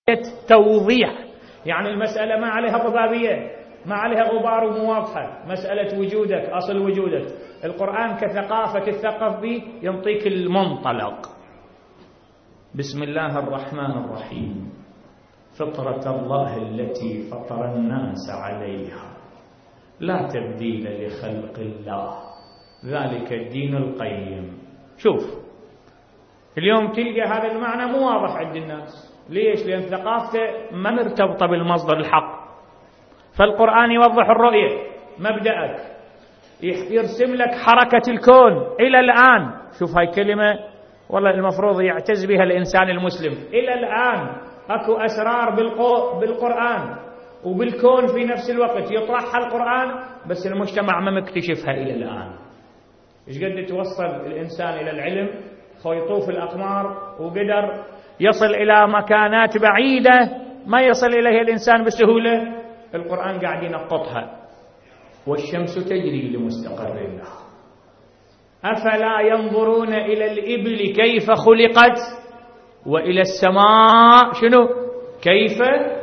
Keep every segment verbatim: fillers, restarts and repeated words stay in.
توضيح، يعني المسألة ما عليها ضبابية، ما عليها غبار ومواضحة، مسألة وجودك، أصل وجودك. القرآن كثقافة تثقف به ينطيك المنطلق. بسم الله الرحمن الرحيم، فطرة الله التي فطر الناس عليها لا تبديل لخلق الله ذلك الدين القيم. شوف اليوم تلقى هذا المعنى مو واضح عند الناس. ليش؟ لأن ثقافته ما مرتبطة بالمصدر الحق. فالقرآن يوضح الرؤية، مبدأك، يرسم لك حركة الكون إلى الآن. شوف هاي كلمة والله المفروض يعتز بها الإنسان المسلم. إلى الآن أكو أسرار بالقرآن وبالكون في نفس الوقت يطرحها القرآن، بس المجتمع ما مكتشفها إلى الآن. إيش قد توصل الإنسان إلى العلم، يطوف الأقمار وقدر يصل إلى مكانات بعيدة ما يصل إليها الإنسان بسهولة. القرآن قاعد ينقطها. والشمس تجري لمستقر لها أفلا ينظرون إلى الإبل كيف خلقت وإلى السماء شنو كيف.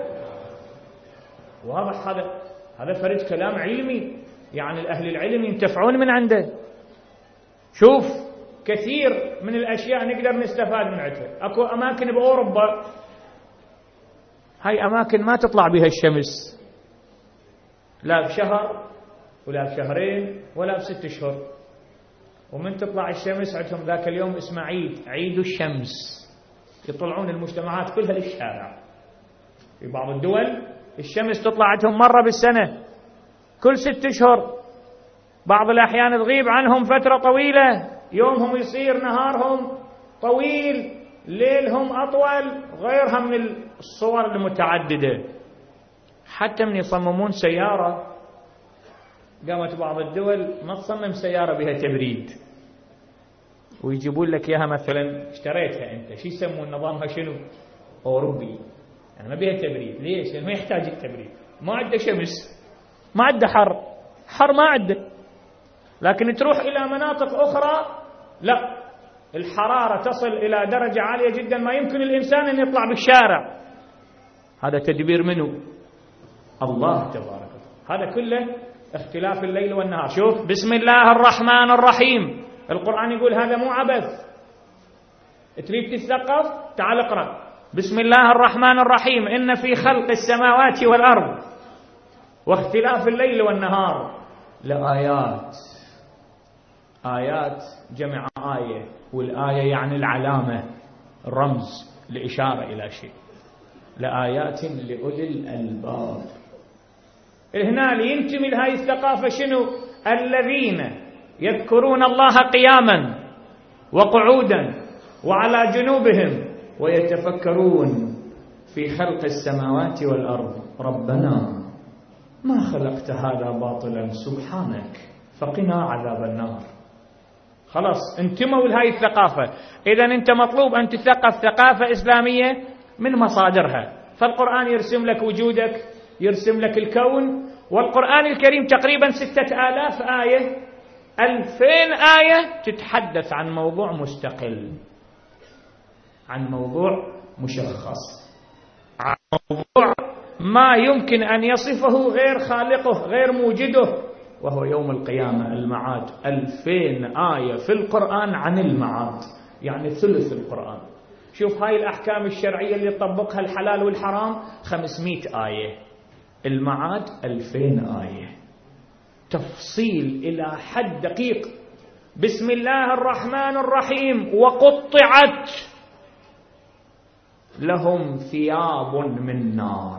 واضح هذا هذا فرد كلام علمي، يعني الأهل العلم ينتفعون من عنده. شوف كثير من الأشياء نقدر نستفاد من عندها. أكو أماكن بأوروبا هاي أماكن ما تطلع بها الشمس لا بشهر ولا بشهرين ولا بست أشهر، ومن تطلع الشمس عندهم ذاك اليوم اسمه عيد، عيد الشمس. يطلعون المجتمعات كلها للشارع. في بعض الدول الشمس تطلع عندهم مرة بالسنة كل ست أشهر، بعض الأحيان تغيب عنهم فترة طويلة، يومهم يصير نهارهم طويل، ليلهم أطول، غيرها من الصور المتعددة. حتى من يصممون سيارة، قامت بعض الدول ما تصمم سيارة بها تبريد، ويجيبون لك إياها مثلا اشتريتها أنت، شو يسمون نظامها شنو؟ أوروبي، يعني ما بها تبريد. ليش؟ لأنه ما يحتاج التبريد، ما عنده شمس، ما عنده حر، حر ما عنده. لكن تروح إلى مناطق أخرى لا، الحرارة تصل إلى درجة عالية جدا ما يمكن الإنسان أن يطلع بالشارع. هذا تدبير منه؟ الله تبارك وتعالى. هذا كله اختلاف الليل والنهار. شوف بسم الله الرحمن الرحيم، القرآن يقول هذا مو عبث. تريد تتثقف؟ تعال اقرأ بسم الله الرحمن الرحيم إن في خلق السماوات والأرض واختلاف الليل والنهار لآيات. آيات جمع آية، والآية يعني العلامة، الرمز، الإشارة إلى شيء. لآيات لأولي الألباب. هنا لينتمي لهذه الثقافة شنو؟ الذين يذكرون الله قياما وقعودا وعلى جنوبهم ويتفكرون في خلق السماوات والأرض ربنا ما خلقت هذا باطلا سبحانك فقنا عذاب النار. خلاص انتموا لهذه الثقافة. إذن أنت مطلوب أن تثقف ثقافة إسلامية من مصادرها. فالقرآن يرسم لك وجودك، يرسم لك الكون. والقرآن الكريم تقريبا ستة آلاف آية، ألفين آية تتحدث عن موضوع مستقل، عن موضوع مشخص، عن موضوع ما يمكن أن يصفه غير خالقه، غير موجده، وهو يوم القيامة، المعاد. ألفين آية في القرآن عن المعاد، يعني ثلث القرآن. شوف هاي الأحكام الشرعية اللي يطبقها الحلال والحرام خمسمائة آية، المعاد ألفين آية، تفصيل إلى حد دقيق. بسم الله الرحمن الرحيم وقطعت لهم ثياب من نار.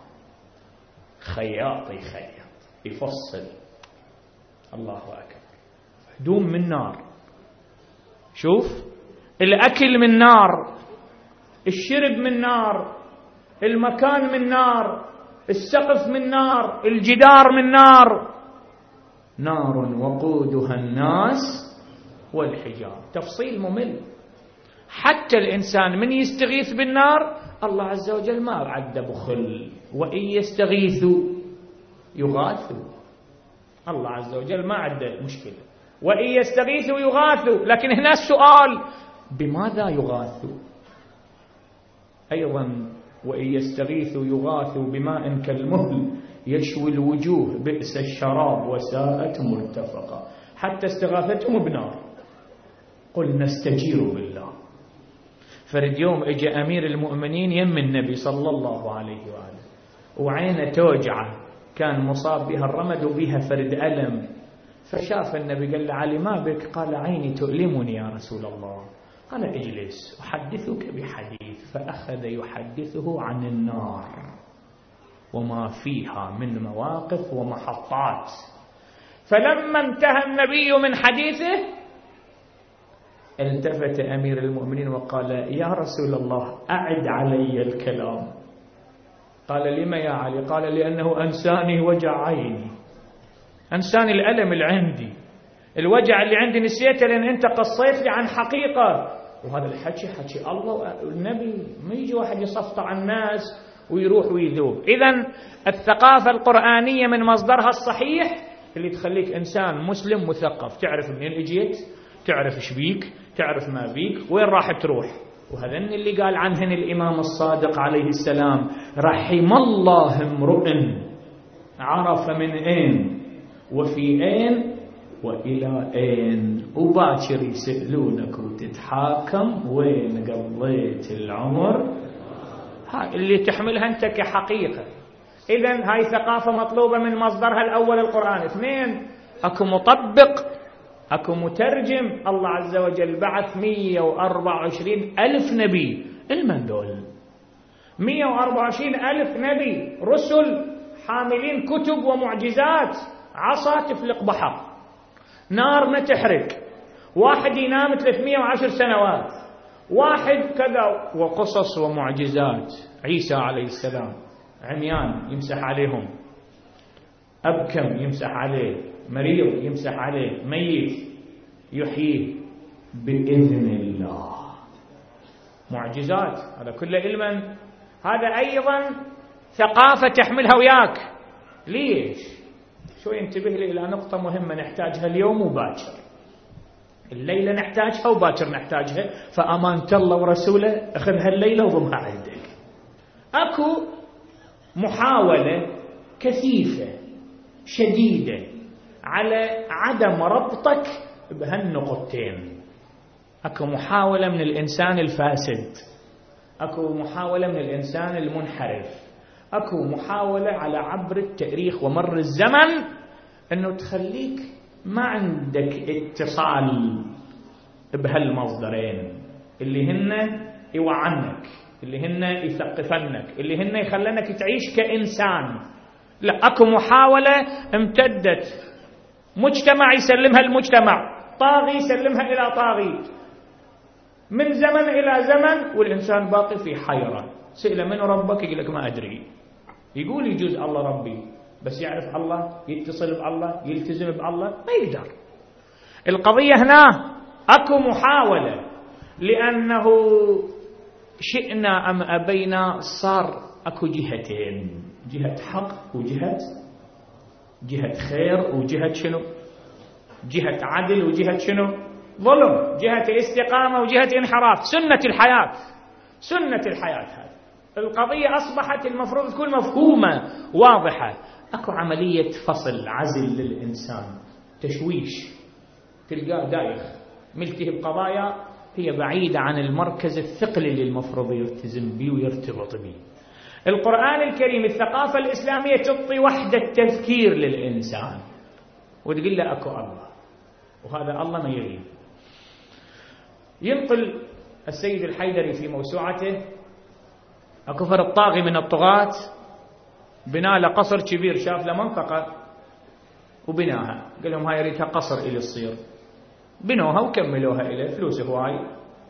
خياط يخيط يفصل، الله أكبر، هدوم من نار. شوف الأكل من نار، الشرب من نار، المكان من نار، السقف من نار، الجدار من نار. نار وقودها الناس والحجار. تفصيل ممل. حتى الإنسان من يستغيث بالنار الله عز وجل ما عد بخل، وإن يستغيثوا يغاثوا. الله عز وجل ما عد مشكلة، وإن يستغيثوا يغاثوا. لكن هنا السؤال بماذا يغاثوا؟ أيضا وإن يستغيثوا يغاثوا بماء كالمهل يشوي الوجوه بئس الشراب وساءت مرتفقا. حتى استغاثتهم بنار. قل نستجير بالله. فرد يوم اجى أمير المؤمنين يم النبي صلى الله عليه وآله وعينه توجعه، كان مصاب بها الرمد وبها فرد ألم، فشاف النبي قال له علي ما بك؟ قال عيني تؤلمني يا رسول الله. قال اجلس أحدثك بحديث، فأخذ يحدثه عن النار وما فيها من مواقف ومحطات. فلما انتهى النبي من حديثه التفت أمير المؤمنين وقال يا رسول الله أعد علي الكلام. قال لما يا علي؟ قال لأنه أنساني وجع عيني، أنساني الألم اللي عندي، الوجع اللي عندي نسيته لأن أنت قصيت لي عن حقيقة. وهذا الحكي حكي الله والنبي، ما يجي واحد يصفط عن الناس ويروح ويذوب. إذن الثقافة القرآنية من مصدرها الصحيح اللي تخليك إنسان مسلم مثقف، تعرف منين اجيت، تعرف ايش بيك، تعرف ما بيك، وين راح تروح. وهذا اللي قال عنهن الإمام الصادق عليه السلام رحم الله امرؤ عرف من أين وفي أين وإلى أين. وباكر يسألونك وتتحاكم وين قضيت العمر. هاي اللي تحملها أنت كحقيقة. إذن هاي ثقافة مطلوبة من مصدرها الأول القرآن. اثنين، أكو مطبق، أكو مترجم. الله عز وجل بعث مئة وأربعة وعشرين ألف نبي. المن دول مئة وأربعة وعشرين ألف نبي رسل حاملين كتب ومعجزات. عصا تفلق بحر، نار ما تحرق، واحد ينام ثلاثمئة وعشر سنوات، واحد كذا، وقصص ومعجزات. عيسى عليه السلام عميان يمسح عليهم، أبكم يمسح عليه، مريض يمسح عليه، ميت يحييه بإذن الله. معجزات. هذا كله علما. هذا أيضا ثقافة تحملها وياك. ليش؟ شو ينتبه لي إلى نقطة مهمة نحتاجها اليوم وباكر. الليلة نحتاجها وباكر نحتاجها، فأمانة الله ورسوله أخذها الليلة وضمها عندك. أكو محاولة كثيفة شديدة على عدم ربطك بهالنقطتين. أكو محاولة من الإنسان الفاسد، أكو محاولة من الإنسان المنحرف، أكو محاولة على عبر التاريخ ومر الزمن أنه تخليك ما عندك اتصال بهالمصدرين اللي هن يوعنك، اللي هن يثقفنك، اللي هن يخلنك تعيش كإنسان. لا، أكو محاولة امتدت، مجتمع يسلمها المجتمع، طاغي يسلمها إلى طاغي، من زمن إلى زمن، والإنسان باقي في حيرة. سئل من ربك؟ يقول لك ما أدري. يقول يجوز الله ربي، بس يعرف الله، يتصل بالله، يلتزم بالله، ما يقدر. القضية هنا أكو محاولة، لأنه شئنا أم أبينا صار أكو جهتين، جهة حق وجهة جهة خير وجهة شنو؟ جهة عدل وجهة شنو؟ ظلم. جهة الاستقامة وجهة انحراف. سنة الحياة، سنة الحياة. هذه القضية أصبحت المفروض تكون مفهومة واضحة. أكو عملية فصل عزل للإنسان، تشويش، تلقاه دايخ ملتهي بقضايا هي بعيدة عن المركز الثقل اللي المفروض يلتزم به ويرتبط به. القرآن الكريم، الثقافة الإسلامية تعطي وحدة تذكير للإنسان وتقول له أكو الله، وهذا الله ما يغيب. ينقل السيد الحيدري في موسوعته أكفر الطاغي من الطغاة بناء له قصر كبير، شاف له منطقة وبناها، قال لهم هاي يريدها قصر إلي الصير، بنوها وكملوها إليه، فلوس هواي،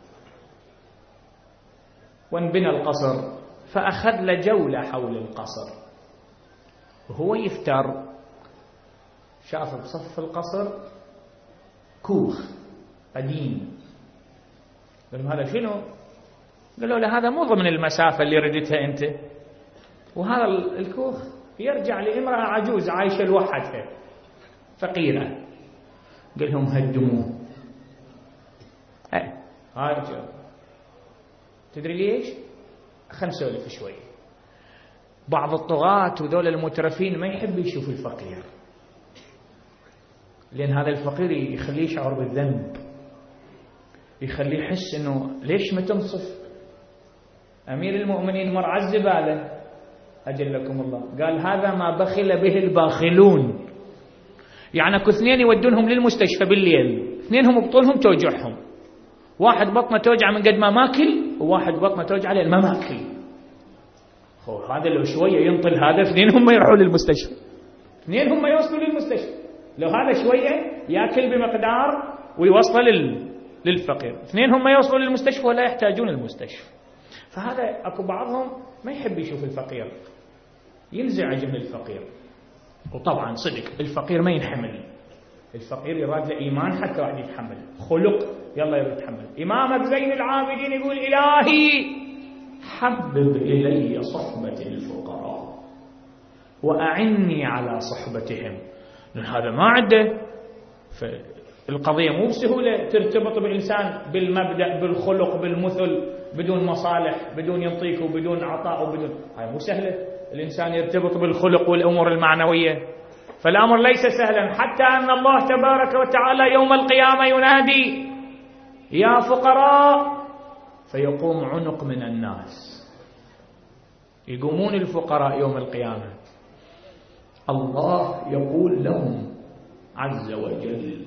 وانبنى القصر. فأخذ له جولة حول القصر وهو يفتر، شاف بصف القصر كوخ قديم. قال هذا شنو؟ قالوا له هذا مو ضمن المسافة اللي ردتها أنت، وهذا الكوخ يرجع لامرأة عجوز عايشة لوحدها فقيرة. قال لهم هدموه. هاي تدري ليش؟ خلنا نسولف شوي. بعض الطغاة وذول المترفين ما يحب يشوف الفقير، لأن هذا الفقير يخليه يشعر بالذنب، يخليه يحس أنه ليش ما تنصف أمير المؤمنين مر على الزبالة أجلكم الله، قال هذا ما بخل به الباخلون. يعني اكو اثنين يودونهم للمستشفى بالليل، اثنينهم بطولهم توجعهم، واحد بطنه توجع من قد ما ماكل، وواحد بطنه توجع لأن ما ماكل. هذا لو شوية ينطل هذا، اثنين هم يروحوا للمستشفى، اثنين هم يوصلوا للمستشفى. لو هذا شوية يأكل بمقدار ويوصل لل... للفقير، اثنين هم يوصلوا للمستشفى ولا يحتاجون المستشفى. فهذا أكو بعضهم ما يحب يشوف الفقير، ينزعج من الفقير. وطبعا صدق الفقير ما ينحمل، الفقير يراد له إيمان حتى واحد يتحمل، خلق يلا يريد يتحمل. إمامك زين العابدين يقول إلهي حبب إلي صحبة الفقراء وأعني على صحبتهم. لأن هذا ما عنده، فالقضية مو بسهولة ترتبط بإنسان بالمبدأ بالخلق بالمثل بدون مصالح، بدون ينطيك وبدون عطاء وبدون، هاي مو سهلة الإنسان يرتبط بالخلق والأمور المعنوية. فالأمر ليس سهلا، حتى أن الله تبارك وتعالى يوم القيامة ينادي يا فقراء، فيقوم عنق من الناس، يقومون الفقراء يوم القيامة، الله يقول لهم عز وجل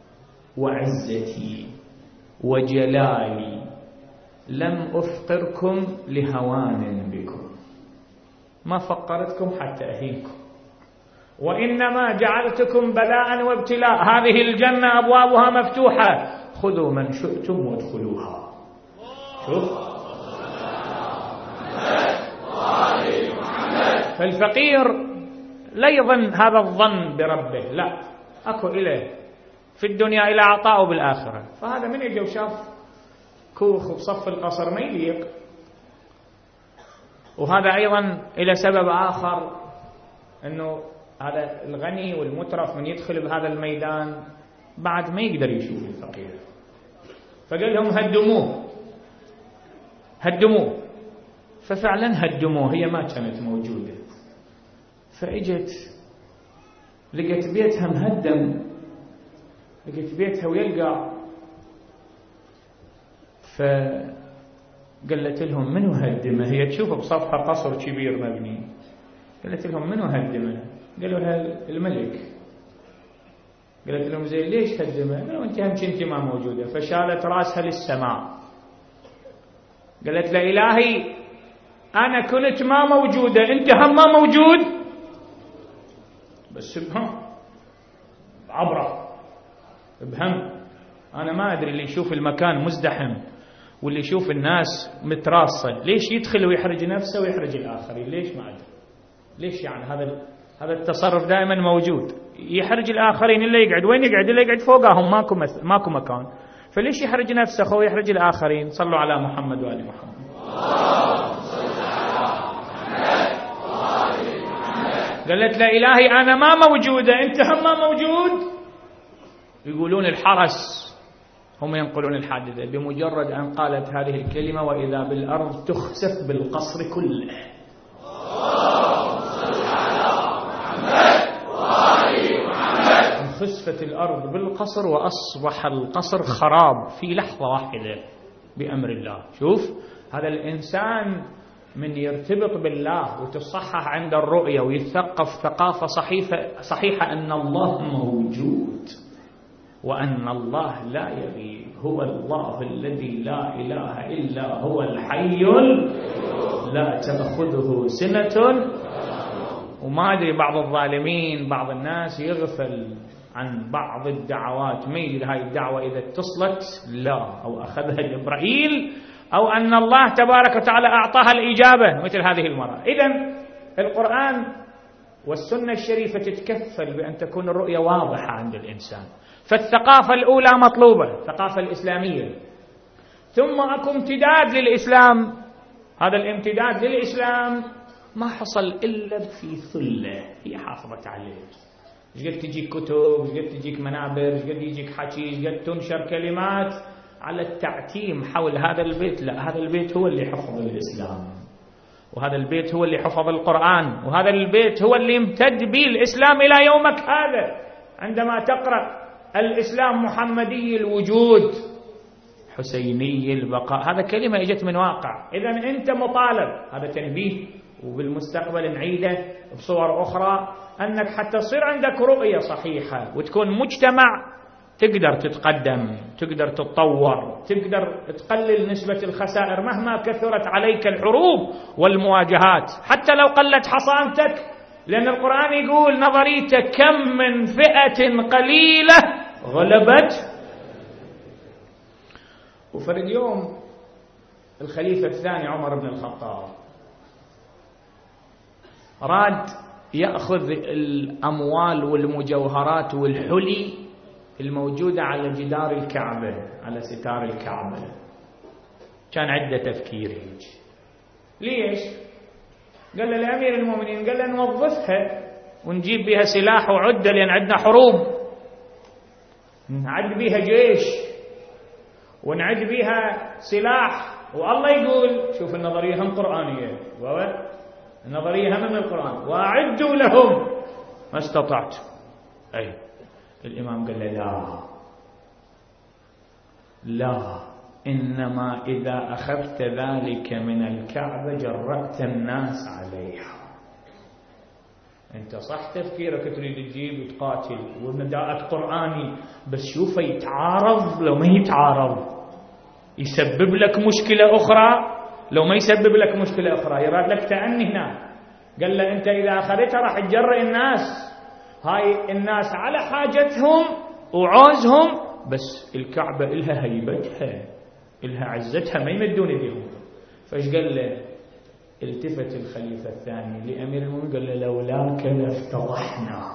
وعزتي وجلالي لم أفقركم لهوان بكم، ما فقرتكم حتى أهينكم، وإنما جعلتكم بلاء وابتلاء. هذه الجنة أبوابها مفتوحة، خذوا من شئتم وادخلوها. شوف فالفقير لا يظن هذا الظن بربه، لا، أكو إليه في الدنيا إلى عطاء بالآخرة. فهذا من يجي وشاف كوخ بصف القصر ما يليق. وهذا أيضا إلى سبب آخر، أنه هذا الغني والمترف من يدخل بهذا الميدان بعد ما يقدر يشوف الفقير، فقال لهم هدموه هدموه. ففعلا هدموه، هي ما كانت موجودة. فإجت لقيت بيتها مهدم، لقيت بيتها ويلقى. فقالت لهم منو هدمه؟ هي تشوف بصفها قصر كبير مبني. قالت لهم منو هدمه؟ قالوا لها الملك. قالت لهم زين ليش هدمه؟ قالوا انت هم كنت ما موجودة. فشالت راسها للسماء، قالت له إلهي أنا كنت ما موجودة، أنت هم ما موجود، بس بهم عبرة بهم. أنا ما أدري اللي يشوف المكان مزدحم واللي يشوف الناس متراصة ليش يدخل ويحرج نفسه ويحرج الآخرين؟ ليش ما أدري ليش. يعني هذا هذا التصرف دائما موجود، يحرج الآخرين. اللي يقعد وين يقعد؟ اللي يقعد فوقهم ماكو ماكو مكان، فليش يحرج نفسه هو ويحرج الآخرين؟ صلوا على محمد وآل محمد. قالت لا إلهي أنا ما موجودة، أنت هم ما موجود. يقولون الحرس هم ينقلون الحادثة، بمجرد أن قالت هذه الكلمة وإذا بالأرض تخسف بالقصر كله. خسفت الأرض بالقصر وأصبح القصر خراب في لحظة واحدة بأمر الله. شوف هذا الإنسان من يرتبط بالله وتصحح عند الرؤية ويتثقف ثقافة صحيحة, صحيحة أن الله موجود وأن الله لا يغيب، هو الله الذي لا إله إلا هو الحي لا تأخذه سنة. وما أدري بعض الظالمين بعض الناس يغفل عن بعض الدعوات، ما يدري هاي الدعوة إذا اتصلت لا أو أخذها جبرائيل أو أن الله تبارك وتعالى أعطاها الإجابة مثل هذه المرة. إذن القرآن والسنة الشريفة تتكفل بأن تكون الرؤية واضحة عند الإنسان. فالثقافة الأولى مطلوبة، الثقافة الإسلامية، ثم أكو امتداد للإسلام. هذا الامتداد للإسلام ما حصل إلا في ثلة هي حافظت عليه. إيش قد تجيك كتب، إيش قد تجيك منابر، إيش قد يجيك حكي، إيش قد تنشر كلمات على التعتيم حول هذا البيت. لا، هذا البيت هو اللي حفظ الإسلام، وهذا البيت هو اللي حفظ القرآن، وهذا البيت هو اللي امتد به الإسلام إلى يومك هذا. عندما تقرأ الإسلام محمدي الوجود حسيني البقاء، هذا كلمة اجت من واقع. إذن أنت مطالب، هذا تنبيه وبالمستقبل نعيده بصور أخرى، أنك حتى تصير عندك رؤية صحيحة وتكون مجتمع تقدر تتقدم، تقدر تتطور، تقدر تقلل نسبة الخسائر مهما كثرت عليك الحروب والمواجهات، حتى لو قلت حصانتك، لأن القرآن يقول نظريته كم من فئة قليلة غلبت. وفي اليوم الخليفة الثاني عمر بن الخطاب راد يأخذ الأموال والمجوهرات والحلي الموجودة على جدار الكعبة، على ستار الكعبة. كان عدة تفكير. ليش؟ قال له لأمير المؤمنين، قال له نوظفها ونجيب بها سلاح وعدة، لأن عندنا حروب، نعد بها جيش ونعد بها سلاح. والله يقول، شوف النظرية هم قرآنية، النظرية هم من القرآن، وأعدوا لهم ما استطعت. أي الإمام قال له لا لا، إنما إذا أخذت ذلك من الكعبة جرأت الناس عليها. أنت صح تفكيرك تريد تجيب وتقاتل ونداءك قرآني، بس شوفه يتعارض، لو ما يتعارض يسبب لك مشكلة أخرى، لو ما يسبب لك مشكلة أخرى يراد لك تأني هنا. قال له أنت إذا أخذتها راح تجرئ الناس، هاي الناس على حاجتهم وعوزهم، بس الكعبة إلها هيبتها، إلها عزتها، ما يمدون يديهم. فايش قال له؟ التفت الخليفة الثاني لأمير المؤمنين قال له لولاك لافتضحنا.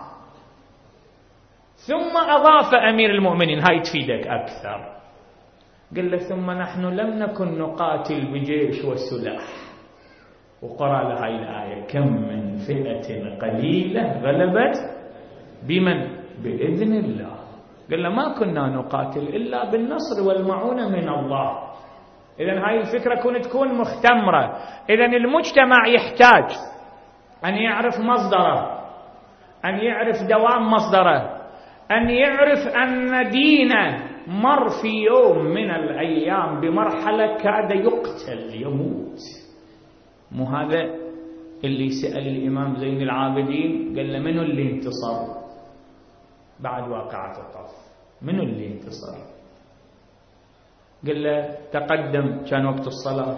ثم أضاف أمير المؤمنين، هاي تفيدك أكثر، قال له ثم نحن لم نكن نقاتل بجيش وسلاح. وقرأ له هاي الآية كم من فئة قليلة غلبت بمن؟ بإذن الله. قال له ما كنا نقاتل إلا بالنصر والمعونة من الله. إذن هاي الفكرة كون تكون مختمرة. إذن المجتمع يحتاج أن يعرف مصدره، أن يعرف دوام مصدره، أن يعرف أن دينه مر في يوم من الأيام بمرحلة كاد يقتل يموت. مو هذا اللي سأل الإمام زين العابدين، قال له منو اللي انتصر بعد واقعة الطف؟ منو اللي انتصر؟ قال له تقدم، كان وقت الصلاة،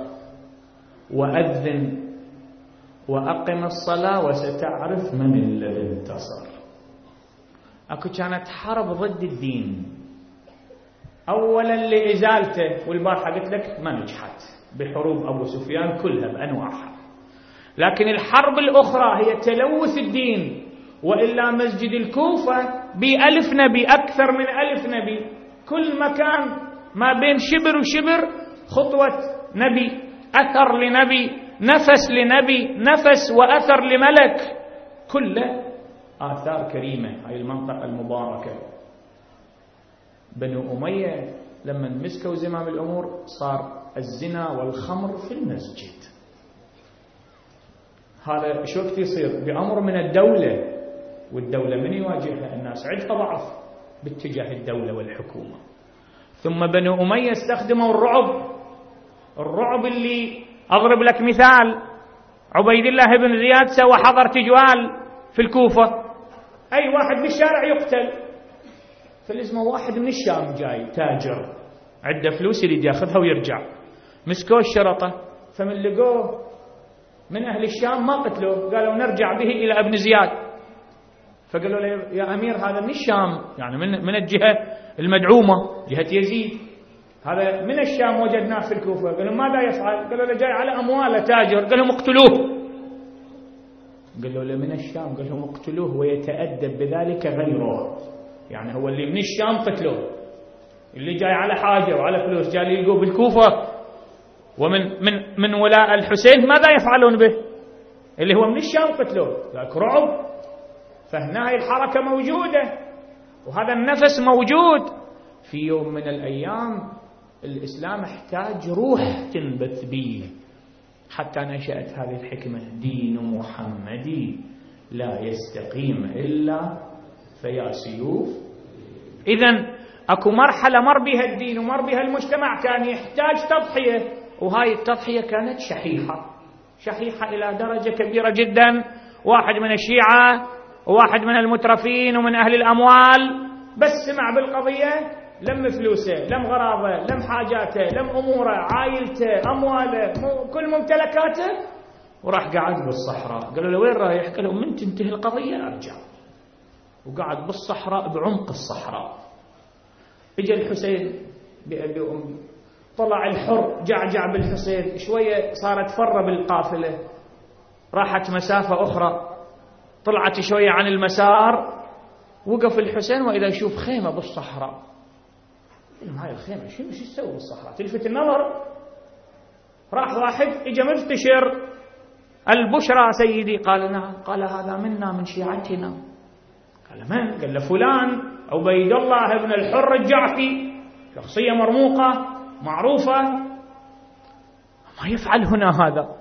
وأذن وأقم الصلاة وستعرف من الذي انتصر. أكو كانت حرب ضد الدين، أولا لإزالته، والبارحة قلت لك ما نجحت بحروب أبو سفيان كلها بأنواعها، لكن الحرب الأخرى هي تلوث الدين. وإلا مسجد الكوفة بألف نبي، أكثر من ألف نبي، كل مكان ما بين شبر وشبر خطوة نبي، أثر لنبي، نفس لنبي، نفس وأثر لملك، كله آثار كريمة. هاي المنطقة المباركة. بنو أمية لما مسكوا زمام الأمور صار الزنا والخمر في المسجد. هذا شو وقت يصير؟ بأمر من الدولة، والدولة من يواجهها؟ الناس عندها ضعف باتجاه الدولة والحكومة. ثم بنو أمية استخدموا الرعب، الرعب اللي أضرب لك مثال، عبيد الله بن زياد سوى حظر تجوال في الكوفة، أي واحد بالشارع يقتل. فلازمه واحد من الشام جاي تاجر عنده فلوس يريد ياخذها ويرجع، مسكوه الشرطة، فمن لقوه من أهل الشام ما قتلوه، قالوا نرجع به إلى ابن زياد. فقالوا له يا أمير هذا من الشام، يعني من من الجهة المدعومة، جهة يزيد، هذا من الشام وجدناه في الكوفة. قالوا ماذا يفعل؟ قالوا له جاي على أمواله تاجر. قالوا اقتلوه. قالوا له من الشام، قال لهم اقتلوه ويتأدب بذلك غيره، يعني هو اللي من الشام قتلوه، اللي جاي على حاجة وعلى فلوس جاي يلقوه بالكوفة ومن من من ولاء الحسين ماذا يفعلون به؟ اللي هو من الشام قتلوه. ذاك رعب. فهنا هاي الحركة موجودة وهذا النفس موجود. في يوم من الأيام الإسلام احتاج روح تنبت به، حتى نشأت هذه الحكمة: دين محمد لا يستقيم إلا فيا سيوف. إذن أكو مرحلة مر بها الدين ومر بها المجتمع كان يحتاج تضحية، وهاي التضحية كانت شحيحة شحيحة إلى درجة كبيرة جدا. واحد من الشيعة وواحد من المترفين ومن أهل الأموال بس سمع بالقضية لم فلوسه، لم غراضه، لم حاجاته، لم أموره، عائلته، أمواله، كل ممتلكاته، وراح قعد بالصحراء. قالوا له وين رايح؟ قالوا من تنتهي القضية أرجع. وقعد بالصحراء بعمق الصحراء. اجى الحسين بأبي أمي، طلع الحر جعجع بالحسين شوية، صارت فرة بالقافلة، راحت مسافة أخرى، طلعت شوية عن المسار، وقف الحسين وإذا يشوف خيمة بالصحراء. هاي الخيمة شو شو تسوي بالصحراء؟ تلفت النظر. راح واحد اجى مفتشر: البشرى سيدي. قال نعم. قال هذا منا من شيعتنا. قال من؟ قال له فلان عبيد الله بن الحر الجعفي، شخصية مرموقة معروفة، ما يفعل هنا هذا.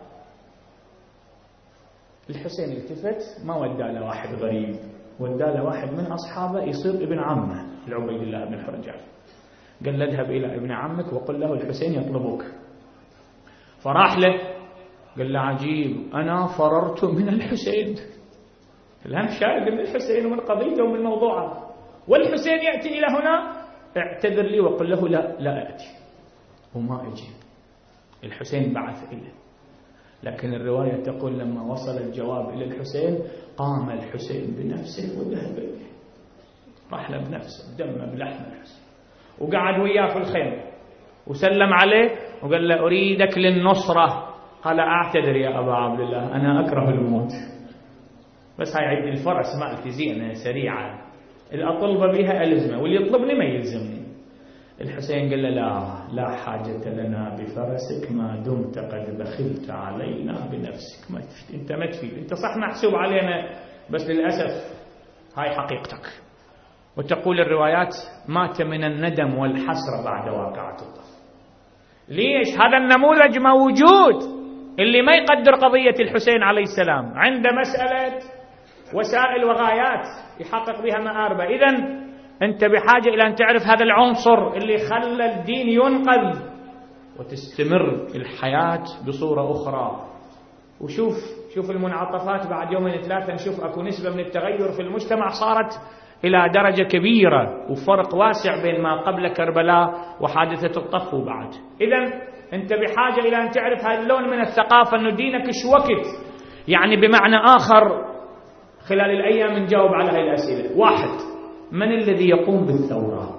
الحسين التفت، ما ودى له واحد غريب، ودى له واحد من أصحابه يصير ابن عمه لعبيد الله بن الحر الجعفي. قال له اذهب إلى ابن عمك وقل له الحسين يطلبك. فراح له قال له عجيب، أنا فررت من الحسين، الهم شارد من الحسين ومن قضيته ومن موضوعه، والحسين يأتي إلى هنا، اعتذر لي وقل له لا لا أتي. وما أجي. الحسين بعث إليه، لكن الرواية تقول لما وصل الجواب إلى الحسين قام الحسين بنفسه وذهب إليه، راح له بنفسه دم بلحم الحسين، وقعد وياه في الخيمة وسلم عليه وقال له أريدك للنصرة. قال أعتذر يا أبا عبد الله، أنا أكره الموت، بس هاي عيد الفرس مالتي زينة سريعة، الأطلب بها ألزمة واللي يطلبني ما يلزمني. الحسين قال له لا لا حاجة لنا بفرسك ما دمت قد بخلت علينا بنفسك. ما أنت ما تفيد، أنت صح محسوب علينا بس للأسف هاي حقيقتك. وتقول الروايات مات من الندم والحسرة بعد واقعة الطف. ليش؟ هذا النموذج موجود. اللي ما يقدر قضية الحسين عليه السلام عند مسألة وسائل وغايات يحقق بها مآربه. إذن أنت بحاجة إلى أن تعرف هذا العنصر اللي خلى الدين ينقذ وتستمر الحياة بصورة أخرى. وشوف شوف المنعطفات بعد يومين ثلاثة، نشوف أكو نسبة من التغير في المجتمع صارت إلى درجة كبيرة، وفرق واسع بين ما قبل كربلاء وحادثة الطف وبعد. إذن أنت بحاجة إلى أن تعرف هذا اللون من الثقافة، أنه دينك إيش وقت. يعني بمعنى آخر خلال الأيام نجاوب على هذه الأسئلة. واحد، من الذي يقوم بالثورة؟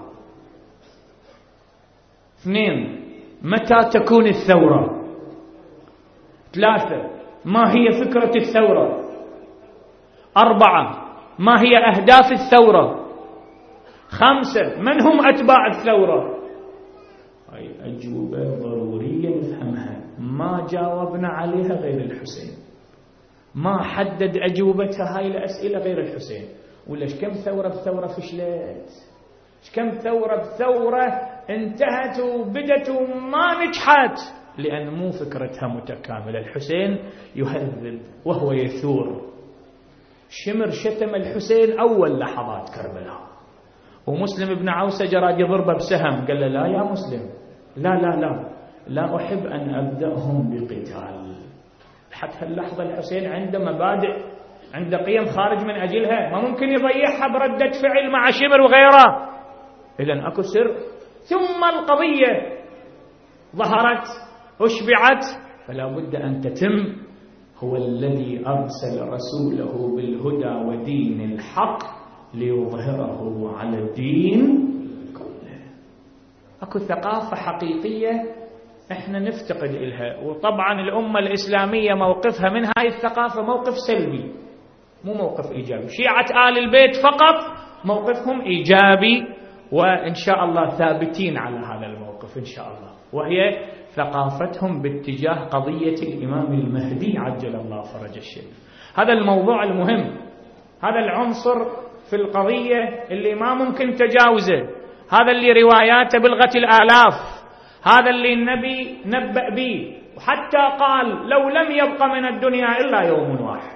اثنين، متى تكون الثورة؟ ثلاثة، ما هي فكرة الثورة؟ أربعة، ما هي أهداف الثورة؟ خمسة، من هم أتباع الثورة؟ هاي أجوبة ضرورية نفهمها، ما جاوبنا عليها غير الحسين، ما حدد أجوبتها هاي الأسئلة غير الحسين. ولا كم ثورة بثورة فشلت، كم ثورة بثورة انتهت وبدت وما نجحت، لأن مو فكرتها متكاملة. الحسين يهذب وهو يثور. شمر شتم الحسين أول لحظات كربلاء، ومسلم بن عوسة راد يضربه بسهم، قال له لا يا مسلم، لا لا لا لا أحب أن أبدأهم بقتال. حتى اللحظة الحسين عنده مبادئ، عنده قيم خارج من أجلها، ما ممكن يضيعها بردة فعل مع شمر وغيره. إذن أكو سر. ثم القضية ظهرت أشبعت، فلا بد أن تتم. هو الذي أرسل رسوله بالهدى ودين الحق ليظهره على الدين كله. أكو ثقافة حقيقية احنا نفتقد إلها، وطبعا الأمة الإسلامية موقفها من هاي الثقافة موقف سلبي، مو موقف إيجابي. شيعة آل البيت فقط موقفهم إيجابي، وإن شاء الله ثابتين على هذا الموقف إن شاء الله، وهي ثقافتهم باتجاه قضية الإمام المهدي عجل الله فرج الشريف. هذا الموضوع المهم، هذا العنصر في القضية اللي ما ممكن تجاوزه، هذا اللي رواياته بلغة الآلاف، هذا اللي النبي نبأ به، وحتى قال لو لم يبق من الدنيا إلا يوم واحد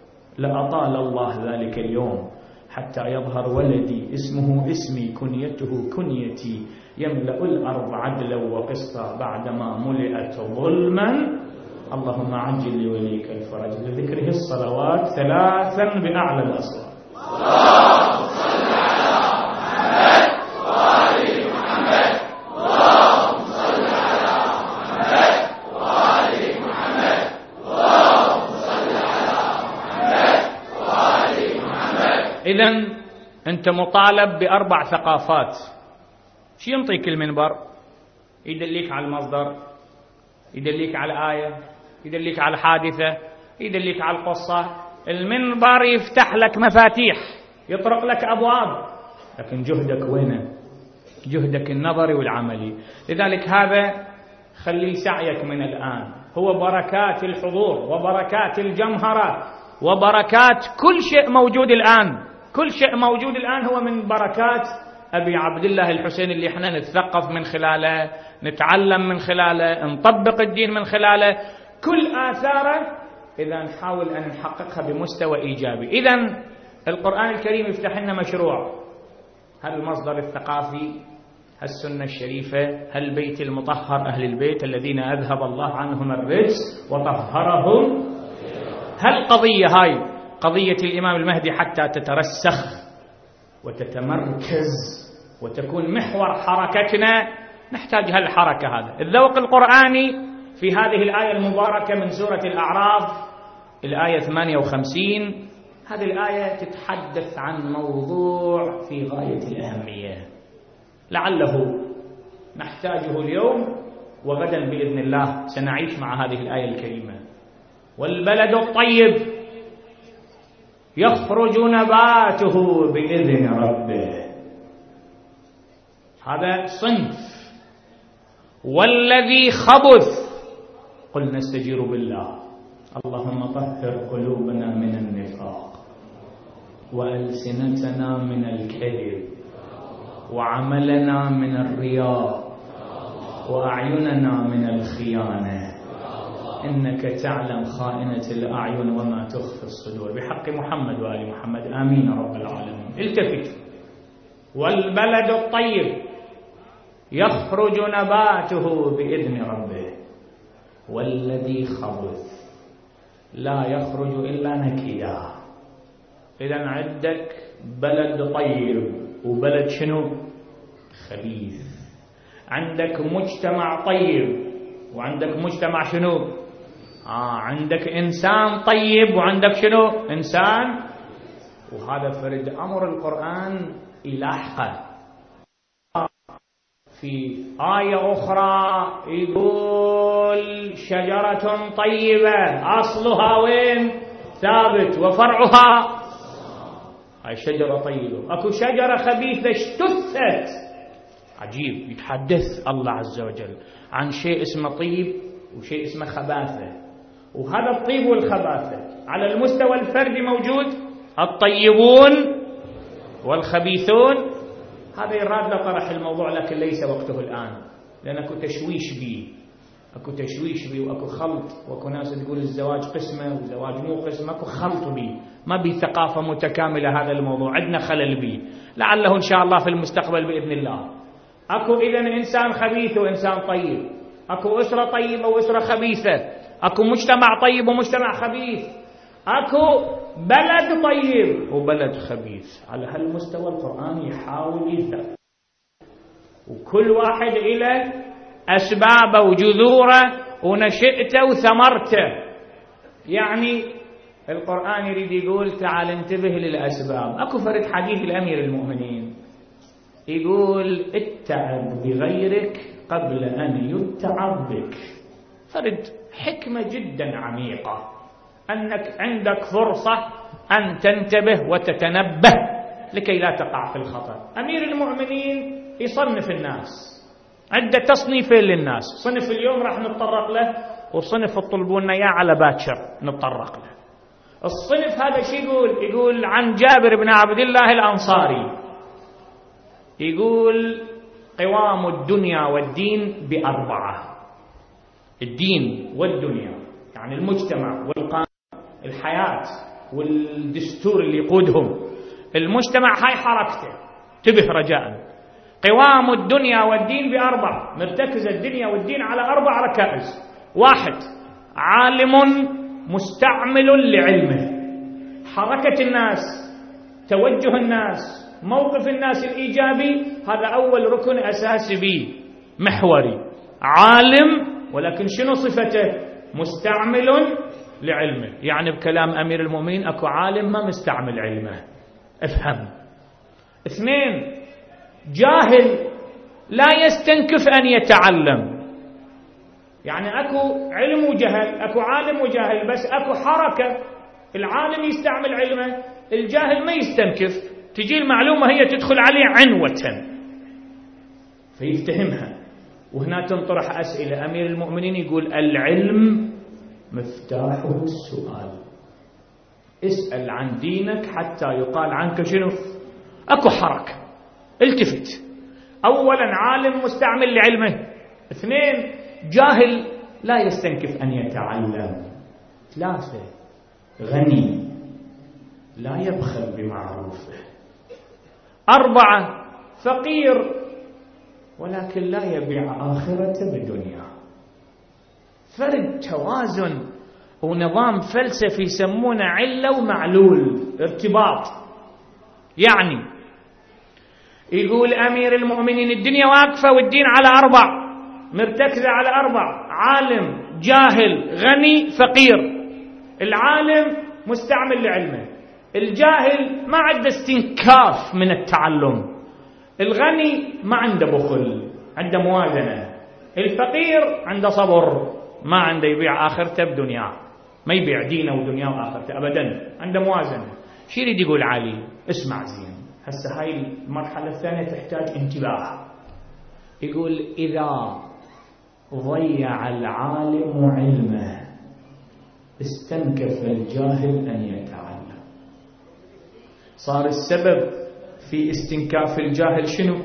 لأطال الله ذلك اليوم حتى يظهر ولدي اسمه اسمي كنيته كنيتي يملأ الأرض عدلا وقسطا بعدما ملئت ظلما اللهم عجل لوليك الفرج. لذكره الصلوات ثلاثا بأعلى الأصوات. اللهم صل على محمد وآل محمد اللهم صل على محمد وآل محمد اللهم صل على محمد وآل محمد. إذن أنت مطالب بأربع ثقافات. شو ينطيك المنبر؟ يدليك على المصدر، يدليك على آية، يدليك على حادثة، يدليك على القصة. المنبر يفتح لك مفاتيح، يطرق لك أبواب، لكن جهدك وينه؟ جهدك النظري والعملي. لذلك هذا خلي سعيك من الآن، هو بركات الحضور وبركات الجمهرة وبركات كل شيء موجود الآن. كل شيء موجود الآن هو من بركات أبي عبد الله الحسين اللي احنا نتثقف من خلاله، نتعلم من خلاله، نطبق الدين من خلاله. كل آثاره إذا نحاول أن نحققها بمستوى إيجابي. إذن القرآن الكريم يفتح لنا مشروع، هل المصدر الثقافي، هل السنة الشريفة، هل البيت المطهر أهل البيت الذين أذهب الله عنهم الرجس وطهرهم، هل قضية هاي قضية الإمام المهدي حتى تترسخ وتتمركز وتكون محور حركتنا، نحتاج هالحركة. هذا الذوق القرآني في هذه الآية المباركة من سورة الأعراف الآية ثمانية وخمسين. هذه الآية تتحدث عن موضوع في غاية الأهمية لعله نحتاجه اليوم وغدا بإذن الله سنعيش مع هذه الآية الكريمة. والبلد الطيب يخرج نباته بإذن ربه، هذا صنف. والذي خبث قل نستجير بالله اللهم طهر قلوبنا من النفاق وألسنتنا من الكذب وعملنا من الرياء وأعيننا من الخيانة إنك تعلم خائنة الأعين وما تخفي الصدور. بحق محمد وآل محمد آمين رب العالمين. التفت. والبلد الطيب يخرج نباته بإذن ربه والذي خبث لا يخرج إلا نكدا. إذن عندك بلد طيب وبلد شنو؟ خبيث. عندك مجتمع طيب وعندك مجتمع شنو؟ آه عندك إنسان طيب وعندك شنو؟ إنسان. وهذا فرد أمر القرآن يلاحقه. في آية أخرى يقول شجرة طيبة أصلها وين؟ ثابت وفرعها. هاي شجرة طيبة. أكو شجرة خبيثة اجتثت. عجيب، يتحدث الله عز وجل عن شيء اسمه طيب وشيء اسمه خباثة. وهذا الطيب والخباثة على المستوى الفردي موجود، الطيبون والخبيثون. هذا يراد لطرح الموضوع لكن ليس وقته الآن، لأن أكو تشويش بيه، أكو تشويش بيه وأكو خلط، وأكو ناس تقول الزواج قسمة والزواج مو قسمة، أكو خلط بيه، ما بيه ثقافة متكاملة. هذا الموضوع عندنا خلل بيه، لعله إن شاء الله في المستقبل بإذن الله. أكو إذن إنسان خبيث وإنسان طيب، أكو أسرة طيبة وأسرة خبيثة، أكو مجتمع طيب ومجتمع خبيث، أكو بلد طيب وبلد خبيث. على هالمستوى القرآن يحاول يثبت، وكل واحد إلى أسبابه وجذوره ونشئته وثمرته. يعني القرآن يريد يقول تعال انتبه للأسباب. أكو فرد حديث الأمير المؤمنين يقول اتعب بغيرك قبل أن يتعب بك. فرد حكمة جدا عميقة، أنك عندك فرصة أن تنتبه وتتنبه لكي لا تقع في الخطر. أمير المؤمنين يصنف الناس، عدة تصنيفين للناس. صنف اليوم راح نتطرق له، وصنف الطلبون إياه على باكر نتطرق له. الصنف هذا شو يقول؟ يقول عن جابر بن عبد الله الأنصاري، يقول قوام الدنيا والدين بأربعة. الدين والدنيا، يعني المجتمع والقانون، الحياة والدستور اللي يقودهم المجتمع، هاي حركته. انتبه رجاء، قوام الدنيا والدين بأربع، مرتكز الدنيا والدين على أربع ركائز. واحد، عالم مستعمل لعلمه، حركة الناس، توجه الناس، موقف الناس الإيجابي، هذا أول ركن أساسي به محوري. عالم، ولكن شنو صفته؟ مستعمل لعلمه، يعني بكلام أمير المؤمنين أكو عالم ما مستعمل علمه، افهم. اثنين، جاهل لا يستنكف أن يتعلم، يعني أكو علم وجهل، أكو عالم وجاهل، بس أكو حركة، العالم يستعمل علمه، الجاهل ما يستنكف، تجي المعلومة هي تدخل عليه عنوة فيفتهمها. وهنا تنطرح أسئلة. أمير المؤمنين يقول العلم مفتاحه السؤال، اسأل عن دينك حتى يقال عنك شنو؟ أكو حركة، التفت. أولا عالم مستعمل لعلمه، اثنين جاهل لا يستنكف أن يتعلم، ثلاثة غني لا يبخل بمعروفه، أربعة فقير ولكن لا يبيع آخرته بدنيا. فرد توازن ونظام فلسفي يسمونه علة ومعلول، ارتباط. يعني يقول أمير المؤمنين الدنيا واقفة والدين على أربع، مرتكزة على أربع، عالم جاهل غني فقير. العالم مستعمل لعلمه، الجاهل ما عنده استنكاف من التعلم، الغني ما عنده بخل، عنده موازنة، الفقير عنده صبر، ما عنده يبيع آخرته بدنيا، ما يبيع دينه ودنياه وآخرته أبدا، عنده موازنة. شو يريد يقول علي؟ اسمع زين، هسه هاي المرحلة الثانية تحتاج انتباه. يقول إذا ضيع العالم علمه استنكف الجاهل أن يتعلم. صار السبب في استنكاف الجاهل شنو؟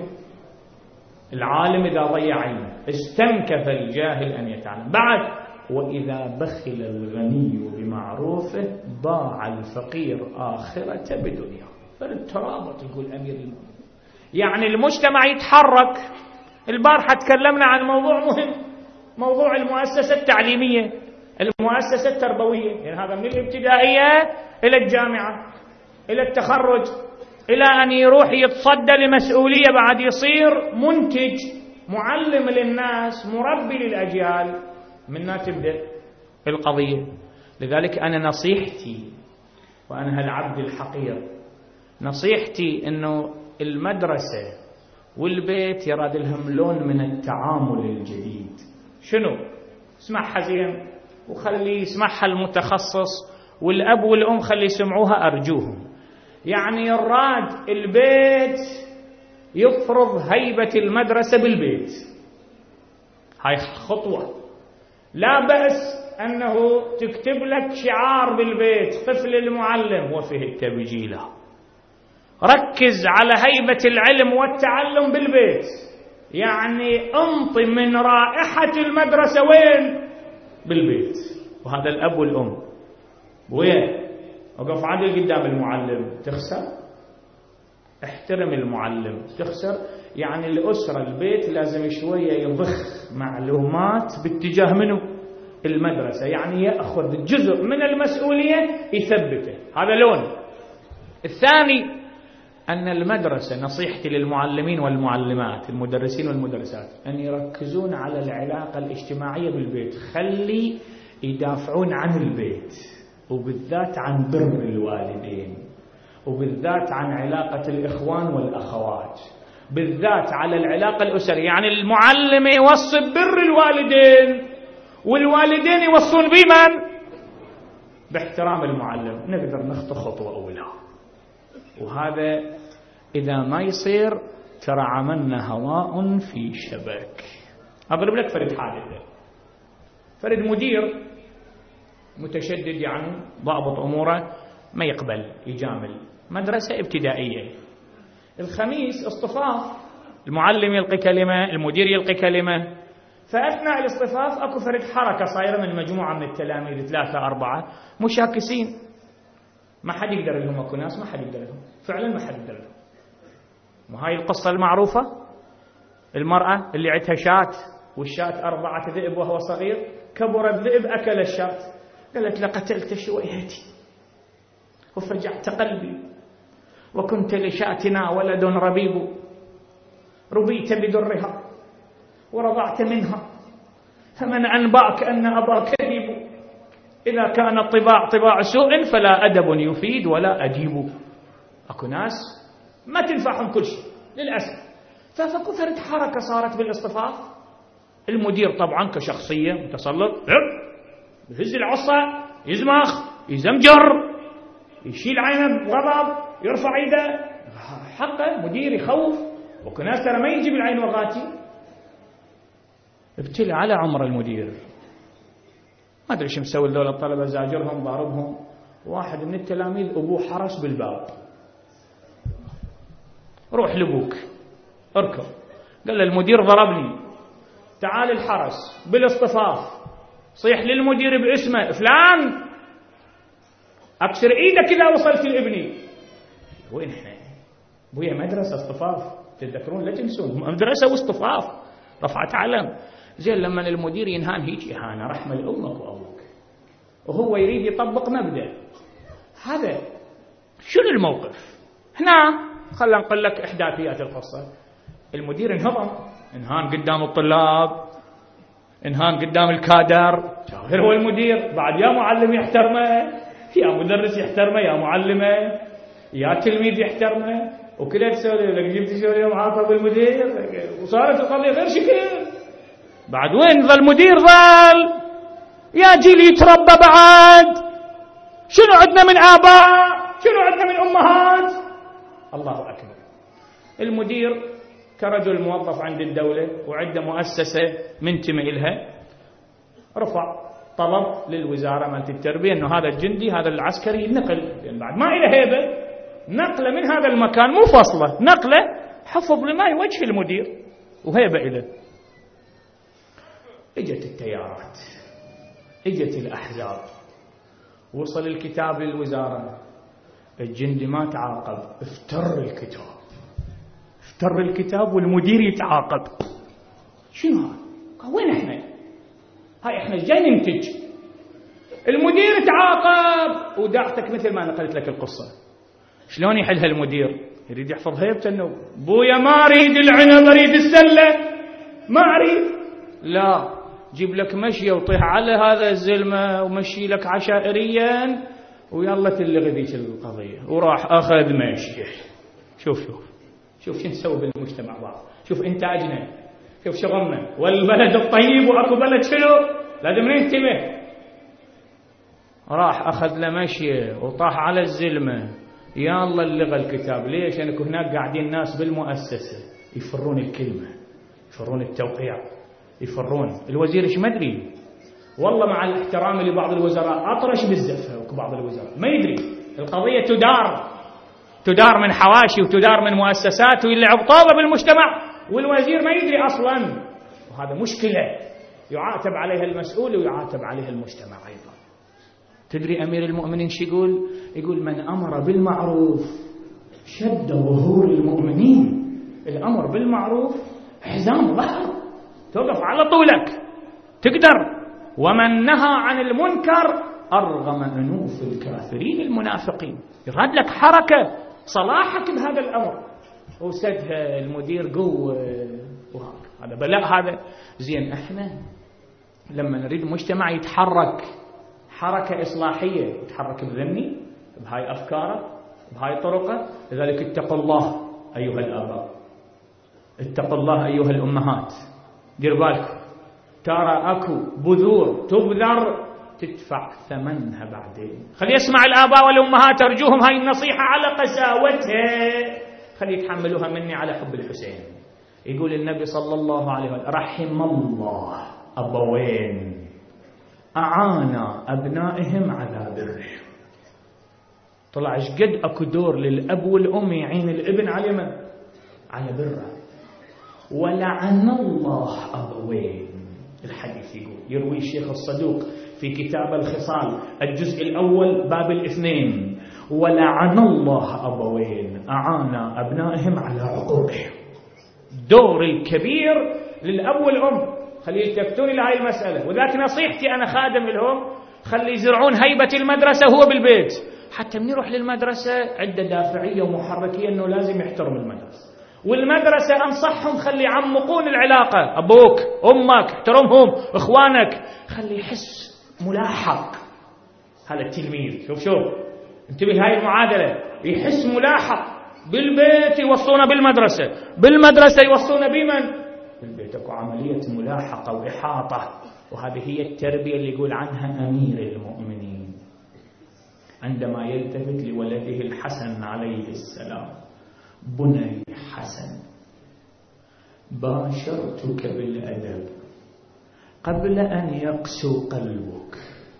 العالم إذا ضيع علمه استنكف الجاهل أن يتعلم. بعد وإذا بخل الغني بمعروفه ضاع الفقير آخرة بدنيا. فالترابط يقول أمير المؤمنين، يعني المجتمع يتحرك. البارحة تكلمنا عن موضوع مهم، موضوع المؤسسة التعليمية، المؤسسة التربوية، يعني هذا من الابتدائية إلى الجامعة إلى التخرج إلى أن يروح يتصدى لمسؤولية، بعد يصير منتج، معلم للناس، مربي للأجيال. منها تبدأ القضية. لذلك أنا نصيحتي، وأنا هالعبد الحقير، نصيحتي أنه المدرسة والبيت يراد لهم لون من التعامل الجديد. شنو؟ اسمعها زين وخلي يسمعها المتخصص، والأب والأم خلي يسمعوها أرجوهم. يعني يراد البيت يفرض هيبة المدرسة بالبيت، هاي خطوة. لا بأس أنه تكتب لك شعار بالبيت طفل المعلم وفيه التبجيلة. ركز على هيبة العلم والتعلم بالبيت، يعني انطي من رائحة المدرسة وين؟ بالبيت. وهذا الأب والأم وين؟ وقف عادل قدام المعلم تخسر، احترم المعلم تخسر. يعني الأسرة البيت لازم شوية يضخ معلومات باتجاه منه المدرسة، يعني يأخذ جزء من المسؤولية يثبته. هذا لون. الثاني أن المدرسة، نصيحتي للمعلمين والمعلمات، المدرسين والمدرسات، أن يركزون على العلاقة الاجتماعية بالبيت. خلي يدافعون عن البيت، وبالذات عن بر الوالدين، وبالذات عن علاقة الإخوان والأخوات، بالذات على العلاقة الأسرية. يعني المعلم يوصي بر الوالدين، والوالدين يوصون بمن؟ باحترام المعلم. نقدر نخطو خطوة أولى. وهذا إذا ما يصير ترى عملنا هواء في شبك. أضرب لك فرد حادثة. فرد مدير متشدد، يعني ضابط أموره، ما يقبل يجامل، مدرسة ابتدائية. الخميس اصطفاف، المعلم يلقي كلمة، المدير يلقي كلمة، فأثناء الاصطفاف أكو فرد حركة صايرة من مجموعة من التلاميذ ثلاثة أربعة مشاكسين، ما حد يقدر لهم، أكو ناس ما حد يقدر لهم، فعلا ما حد يقدر لهم. وهاي القصة المعروفة، المرأة اللي عندها شاة والشاة أربعة ذئب وهو صغير، كبر الذئب أكل الشاة، قالت لقتلت شويهتي وفجعت قلبي وكنت لشاتنا ولد ربيب، ربيت بدرها ورضعت منها، فمن أنبأك أن أباك كذب، إذا كان الطباع طباع سوء فلا أدب يفيد ولا أجيب. أكو ناس ما تنفعهم كل شيء للأسف. فكثرت حركة صارت بالاصطفاف. المدير طبعا كشخصية متسلط يهز العصا، يزمخ، يزمجر، يشيل عينه بغضب، يرفع ايده، حقه مدير يخوف. وكو ناس ترى ما يجي بالعين وغاتي. ابتلى على عمر المدير، ما ادري شو مسوي ذول الطلبه، زاجرهم ضاربهم. واحد من التلاميذ ابوه حرس بالباب، روح لابوك اركض. قال له المدير ضربني، تعال الحرس بالاصطفاف، صيح للمدير باسمه فلان، اكسر ايدك اذا وصلت لابني. وين احنا؟ ابويا مدرسه اصطفاف، تتذكرون لا تنسون، مدرسه واصطفاف، رفعت علم. زين لما المدير ينهان هيك اهانه، رحمه لامك وابوك، وهو يريد يطبق مبدا هذا. شنو الموقف هنا؟ خلنا نقول لك احداثيات القصه. المدير انهضم، انهان قدام الطلاب، انهان قدام الكادر، غير هو المدير بعد، يا معلم يحترمه، يا مدرس يحترمه، يا معلمه، يا تلميذ يحترمه، وكلها تسولف لك جبت شويه معاطف المدير، وصارت القضيه غير شكل. بعد وين ظل المدير؟ ظل يا جيل يتربى بعد. شنو عندنا من آباء، شنو عندنا من أمهات. الله أكبر. المدير كرجل موظف عند الدولة وعنده مؤسسة منتمي إلها، رفع طلب للوزارة مالت التربية أنه هذا الجندي هذا العسكري نقل، لأن بعد ما إله هيبة، نقله من هذا المكان مو فصله، نقله حفظ لما يوجه المدير وهيبة إله. اجت التيارات، اجت الأحزاب، وصل الكتاب للوزارة، الجندي ما تعاقب، افتر الكتاب، افتر الكتاب والمدير يتعاقب. شنو هذا؟ وين احنا؟ هاي احنا جاي ننتج، المدير تعاقب ودعتك مثل ما نقلت لك القصة. شلون يحلها المدير؟ يريد يحفظ هيبته انه بويا ما اريد العنب اريد السلة، ما اريد. لا، جيب لك مشية وطيح على هذا الزلمة ومشي لك عشائريا ويلا تلغي ذيك القضية. وراح اخذ مشية. شوف شوف شوف شو نسوي بالمجتمع بعض، شوف انتاجنا، شوف شغلنا، والبلد الطيب واكو بلد حلو لازم ننتبه. راح اخذ له مشية وطاح على الزلمة، يا الله لغى الكتاب. ليش؟ لانك هناك قاعدين ناس بالمؤسسة يفرون الكلمة، يفرون التوقيع، يفرون. الوزير ايش ما ادري، والله مع الاحترام لبعض الوزراء اطرش بالزفة بعض الوزراء ما يدري القضية تدار تدار من حواشي وتدار من مؤسسات ويلعب طاولة بالمجتمع، والوزير ما يدري اصلا. وهذا مشكلة يعاتب عليها المسؤول ويعاتب عليها المجتمع ايضا. تدري امير المؤمنين شو يقول؟ يقول من امر بالمعروف شد ظهور المؤمنين. الامر بالمعروف حزام ظهر، توقف على طولك تقدر. ومن نهى عن المنكر أرغم أنوف الكافرين المنافقين. يراد لك حركة صلاحك بهذا الأمر، وسدها المدير قوة وهذا هذا بلاء. هذا زين. احنا لما نريد مجتمع يتحرك حركة إصلاحية، يتحرك بذني بهاي أفكاره بهاي طرقه. لذلك اتقوا الله أيها الآباء، اتقوا الله أيها الأمهات، دير بالكم، ترى أكو بذور تبذر تدفع ثمنها بعدين. خلي يسمع الآباء والأمهات، أرجوهم هاي النصيحة على قساوتها، خلي يتحملوها مني على حب الحسين. يقول النبي صلى الله عليه وسلم رحم الله أبوين أعانا أبنائهم على بره. طلع ايش قد أكو دور للأب والأم يعين الابن على من؟ على بره. ولعن الله أبوين الحديث يقول، يروي الشيخ الصدوق في كتاب الخصال الجزء الأول باب الاثنين: ولعن الله أبوين أعانا أبنائهم على عقوقهم. دور الكبير للأب والأم، خلي يلتفتون إلى هاي المسألة. وذاك نصيحتي أنا خادم لهم، خلي يزرعون هيبة المدرسة هو بالبيت، حتى من يروح للمدرسة عنده دافعية ومحركية أنه لازم يحترم المدرسة. والمدرسة أنصحهم خلي يعمقون العلاقة، أبوك أمك احترمهم، إخوانك، خلي يحس ملاحق. هذا التلميذ شوف شوف انتبه هاي المعادلة، يحس ملاحق. بالبيت يوصونه بالمدرسة، بالمدرسة يوصونه بمن؟ بالبيت. اكو عملية ملاحقة وإحاطة، وهذه هي التربية اللي يقول عنها أمير المؤمنين عندما يلتفت لولده الحسن عليه السلام: بني حسن، باشرتك بالأدب قبل أن يقسو قلبك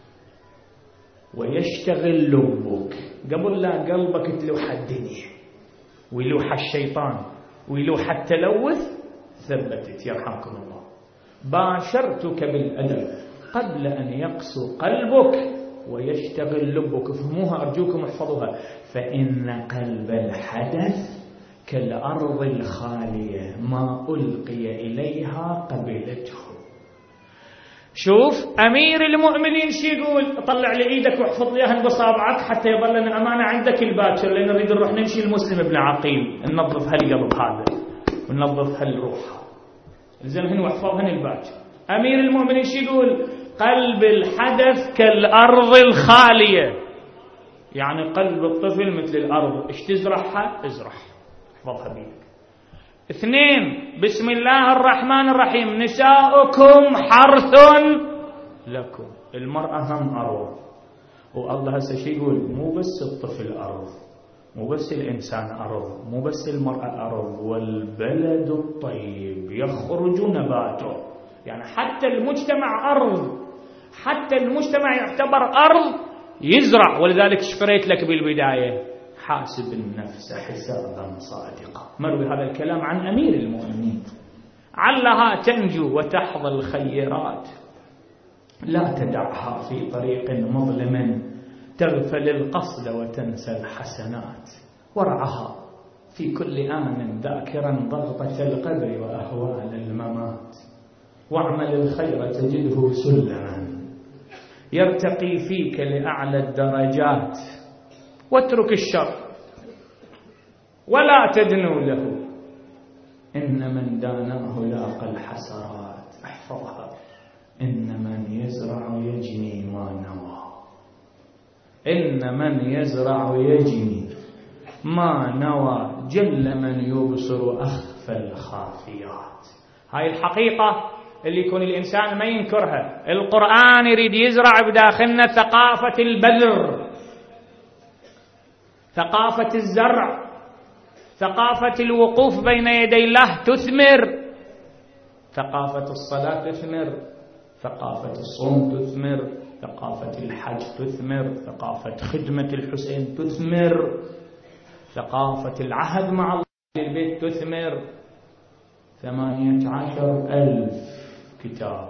ويشتغل لبك. قبل لا قلبك تلوح الدنيا ويلوح الشيطان ويلوح التلوث، ثبتت يرحمكم الله. باشرتك بالأدب قبل أن يقسو قلبك ويشتغل لبك. فهموها أرجوكم احفظوها: فإن قلب الحدث كالأرض الخالية ما ألقي إليها قبلته. شوف أمير المؤمنين شي يقول: طلع لي إيدك واحفظ ليها بصابعك حتى يظل لنا أمانة عندك الباكر، لأن نريد نروح نمشي المسلم ابن عقيل، ننظف هالقلب هذا وننظف هالروح، الزمهن واحفظهن الباكر. أمير المؤمنين شي يقول: قلب الحدث كالأرض الخالية، يعني قلب الطفل مثل الأرض، ايش تزرعها ازرع، احفظها بيدك. اثنين: بسم الله الرحمن الرحيم: نساؤكم حرث لكم. المرأة هم أرض، والله هسه شي يقول: مو بس الطفل أرض، مو بس الإنسان أرض، مو بس المرأة أرض، والبلد الطيب يخرج نباته. يعني حتى المجتمع أرض، حتى المجتمع يعتبر أرض يزرع. ولذلك شفريت لك بالبداية: حاسب النفس حسابا صادقا. مروي هذا الكلام عن أمير المؤمنين: علها تنجو وتحظى الخيرات، لا تدعها في طريق مظلم، تغفل القصد وتنسى الحسنات، ورعها في كل آن ذاكرا ضغطة القبر وأهوال الممات، واعمل الخير تجده سلما يرتقي فيك لأعلى الدرجات، واترك الشر ولا تدنو له، إن من داناه لاقى الحسرات. احفظها: إن من يزرع يجني ما نوى، إن من يزرع يجني ما نوى، جل من يبصر أخفى الخافيات. هاي الحقيقة اللي يكون الإنسان ما ينكرها. القرآن يريد يزرع بداخلنا ثقافة البذر، ثقافة الزرع، ثقافة الوقوف بين يدي الله تثمر، ثقافة الصلاة تثمر، ثقافة الصوم تثمر، ثقافة الحج تثمر، ثقافة خدمة الحسين تثمر، ثقافة العهد مع الله للبيت تثمر. ثمانية عشر ألف كتاب،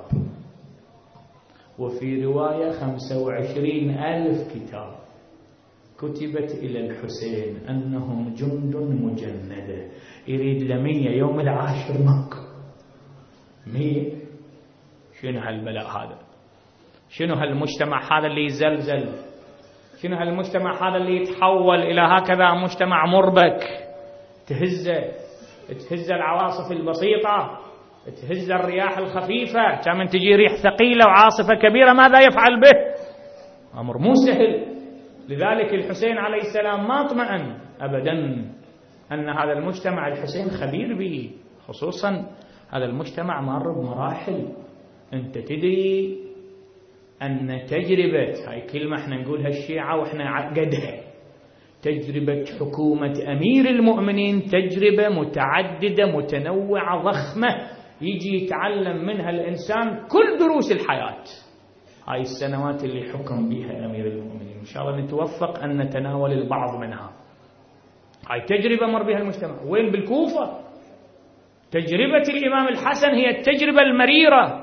وفي رواية خمسة وعشرين ألف كتاب كتبت إلى الحسين أنهم جند مجندة. يريد لمية يوم العاشر ماكو مية. شنو هالبلاء هذا؟ شنو هالمجتمع هذا اللي يزلزل؟ شنو هالمجتمع هذا اللي يتحول إلى هكذا مجتمع مربك، تهزه تهز العواصف البسيطة، تهز الرياح الخفيفة، كان من تجي ريح ثقيلة وعاصفة كبيرة ماذا يفعل به؟ أمر مو سهل. لذلك الحسين عليه السلام ما اطمأن أبدا أن هذا المجتمع الحسين خبير به، خصوصا هذا المجتمع مر بمراحل. أنت تدري أن تجربة، هاي كلمة احنا نقولها الشيعة واحنا عقدها، تجربة حكومة أمير المؤمنين تجربة متعددة متنوعة ضخمة، يجي يتعلم منها الإنسان كل دروس الحياة. هاي السنوات اللي حكم بها أمير المؤمنين إن شاء الله نتوفق أن نتناول البعض منها. هاي تجربة مر بها المجتمع. وين؟ بالكوفة. تجربة الإمام الحسن هي التجربة المريرة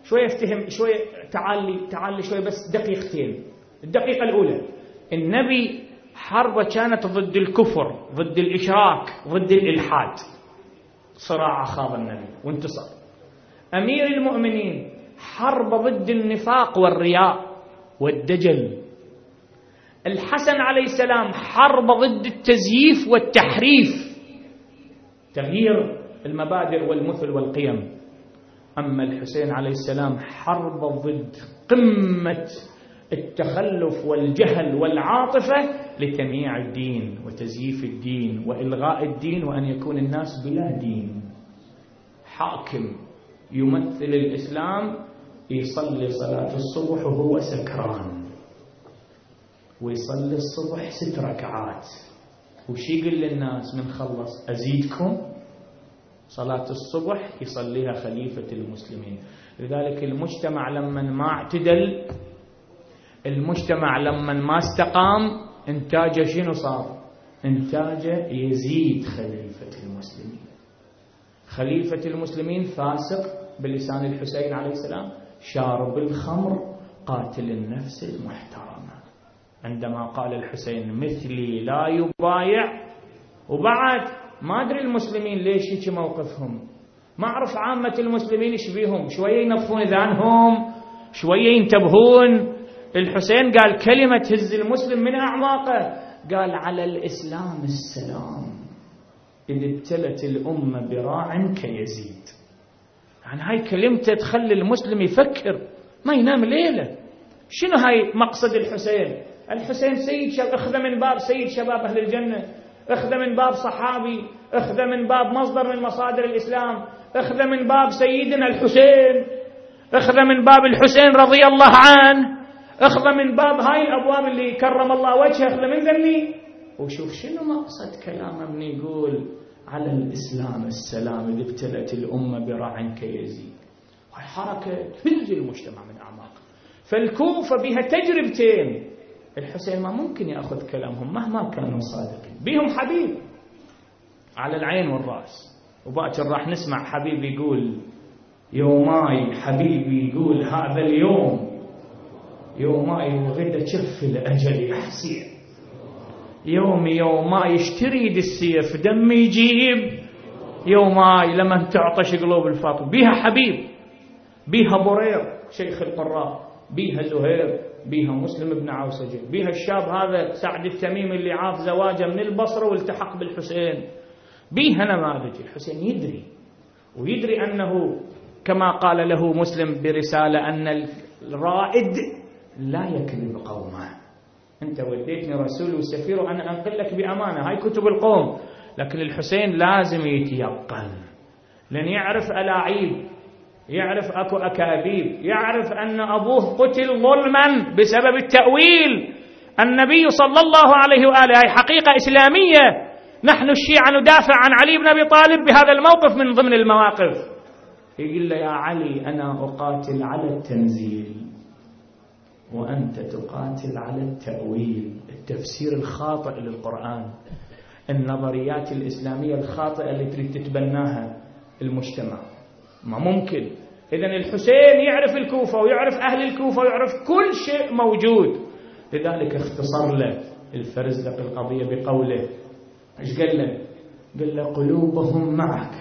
شوية افتهم شوية، تعالي تعالي شوية بس دقيقتين. الدقيقة الأولى، النبي حربه كانت ضد الكفر، ضد الإشراك، ضد الإلحاد، صراع خاض النبي وانتصر. أمير المؤمنين حرب ضد النفاق والرياء والدجل. الحسن عليه السلام حرب ضد التزييف والتحريف، تغيير المبادئ والمثل والقيم. أما الحسين عليه السلام حرب ضد قمة التخلف والجهل والعاطفة لتمييع الدين وتزييف الدين وإلغاء الدين، وأن يكون الناس بلا دين. حاكم يمثل الإسلام يصلي صلاة الصبح وهو سكران، ويصلي الصبح ست ركعات، وش يقول للناس من خلص؟ أزيدكم. صلاة الصبح يصليها خليفة المسلمين. لذلك المجتمع لما ما اعتدل، المجتمع لما ما استقام، انتاجه شنو صار؟ انتاجه يزيد خليفة المسلمين. خليفة المسلمين فاسق بلسان الحسين عليه السلام، شارب الخمر، قاتل النفس المحترمة. عندما قال الحسين مثلي لا يبايع، وبعد ما أدري المسلمين ليش هيك موقفهم، ما أعرف عامة المسلمين إيش بيهم، شوية ينظفون ذهنهم، شوية ينتبهون. الحسين قال كلمة تهز المسلم من أعماقه، قال على الإسلام السلام إذ ابتلت الأمة براع كيزيد. يعني هاي كلمته تخلي المسلم يفكر ما ينام ليلة. شنو هاي مقصد الحسين؟ الحسين سيد شباب، اخذ من باب سيد شباب أهل الجنة، اخذ من باب صحابي، اخذ من باب مصدر من مصادر الإسلام، اخذ من باب سيدنا الحسين، اخذ من باب الحسين رضي الله عنه، اخذ من باب هاي الأبواب اللي كرم الله وجهه، اخذ من ذني. وشوف شنو مقصد كلامه من يقول على الإسلام السلام إذ ابتلت الأمة براع كيزيد. هاي حركة تهز المجتمع من أعماق. فالكوفة بها تجربتين، الحسين ما ممكن يأخذ كلامهم مهما كانوا صادقين. بيهم حبيب على العين والرأس، وباكر راح نسمع حبيب يقول يوماي، حبيبي يقول هذا اليوم يوماي وغدا شف الأجل يا حسين، يومي يوماي اشتريد السيف دم يجيب، يوماي لمن تعطش قلوب الفاطمة. بيها حبيب، بيها برير شيخ القراء، بيها زهير، بيها مسلم بن عوسجة، بيها الشاب هذا سعد التميمي اللي عاف زواجه من البصرة والتحق بالحسين. بيها نماذج. الحسين يدري، ويدري أنه كما قال له مسلم برسالة أن الرائد لا يكذب قومه. أنت وديتني رسول وسفير وأنا أنقل لك بأمانة، هاي كتب القوم. لكن الحسين لازم يتيقن، لأن يعرف ألاعيب، يعرف أكو أكاذيب، يعرف أن أبوه قتل ظلما بسبب التأويل. النبي صلى الله عليه وآله، هاي حقيقة إسلامية. نحن الشيعة ندافع عن علي بن أبي طالب بهذا الموقف من ضمن المواقف. يقول له يا علي أنا أقاتل على التنزيل وأنت تقاتل على التأويل، التفسير الخاطئ للقرآن، النظريات الإسلامية الخاطئة اللي تريد تتبناها المجتمع. ما ممكن. إذن الحسين يعرف الكوفة ويعرف أهل الكوفة ويعرف كل شيء موجود. لذلك اختصر له الفرزدق القضية بقوله، ايش قال له؟ قال له قلوبهم معك،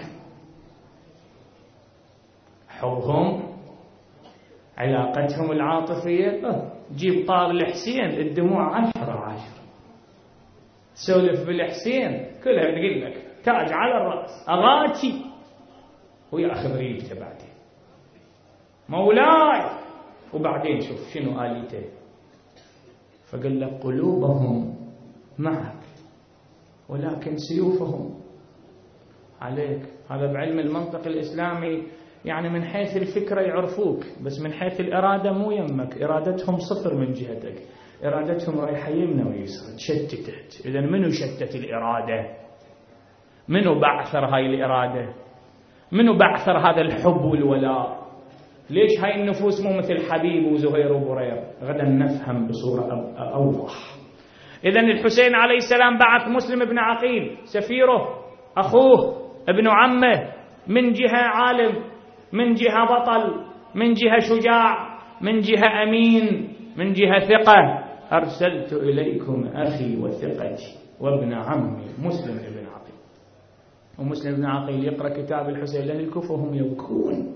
حبهم، علاقتهم العاطفية. اه جيب طار الحسين الدموع عشرة عشرة، سولف بالحسين كلها نقول لك تاج على الرأس، أغاتي ويأخذ ريبته بعدين مولاي، وبعدين شوف شنو آليته. فقال له قلوبهم معك ولكن سيوفهم عليك. هذا بعلم المنطق الإسلامي، يعني من حيث الفكرة يعرفوك، بس من حيث الإرادة مو يمك، إرادتهم صفر من جهتك، إرادتهم رايحة يمنى ويسرى، تشتتت. إذن منو شتت الإرادة؟ منو بعثر هاي الإرادة؟ منو بعثر هذا الحب والولاء؟ ليش هاي النفوس مو مثل حبيب وزهير وبرير؟ غدا نفهم بصورة أوضح. إذن الحسين عليه السلام بعث مسلم بن عقيل سفيره، أخوه ابن عمه، من جهة عالم، من جهة بطل، من جهة شجاع، من جهة أمين، من جهة ثقة. أرسلت إليكم أخي وثقتي وابن عمي مسلم بن عقيل. ومسلم بن عقيل يقرأ كتاب الحسين لأهل الكوفة وهم يبكون،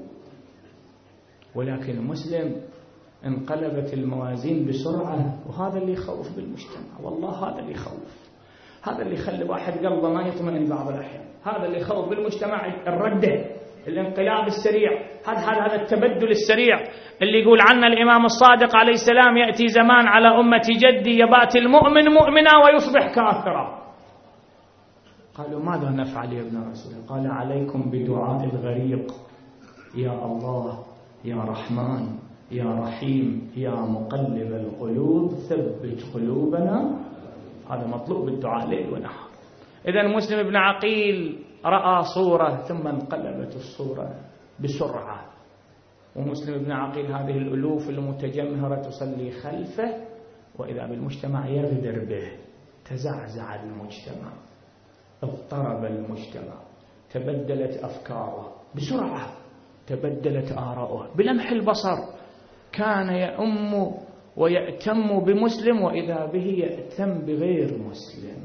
ولكن مسلم انقلبت الموازين بسرعة، وهذا اللي يخوف بالمجتمع. والله هذا اللي يخوف، هذا اللي يخلي واحد قلبه ما يطمئن بعض الأحيان، هذا اللي يخوف بالمجتمع. الردة، الانقلاب السريع، هذا هذا التبدل السريع اللي يقول عنه الإمام الصادق عليه السلام: يأتي زمان على أمة جدي يبات المؤمن مؤمنا ويصبح كافرا. قالوا: ماذا نفعل يا ابن رسول؟ قال: عليكم بدعاء الغريق، يا الله يا رحمن يا رحيم يا مقلب القلوب ثبت قلوبنا. هذا مطلوب بالدعاء ليل ونهار. إذن مسلم بن عقيل رأى صورة ثم انقلبت الصورة بسرعة. ومسلم بن عقيل هذه الألوف المتجمهرة تصلي خلفه، وإذا بالمجتمع يغدر به. تزعزع المجتمع، اضطرب المجتمع، تبدلت أفكاره بسرعة، تبدلت آراؤه بلمح البصر. كان يأم ويأتم بمسلم، وإذا به يأتم بغير مسلم.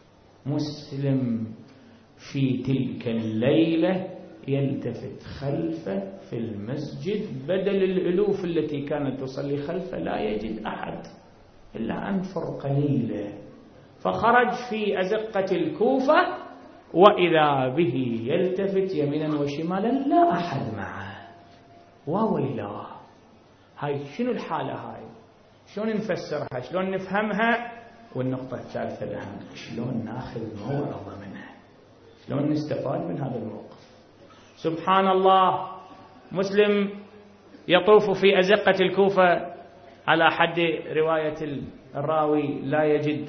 مسلم في تلك الليلة يلتفت خلفه في المسجد، بدل الألوف التي كانت تصلي خلفه لا يجد أحد إلا أنفر قليلة. فخرج في أزقة الكوفة، وإذا به يلتفت يمينا وشمالا لا أحد معه. وويلاه، هاي شنو الحالة هاي؟ شلون نفسرها؟ شلون نفهمها؟ والنقطة الثالثة الأهم، شلون ناخذ موعظة منها؟ شلون نستفاد من هذا الموقف؟ سبحان الله، مسلم يطوف في أزقة الكوفة، على حد رواية الراوي لا يجد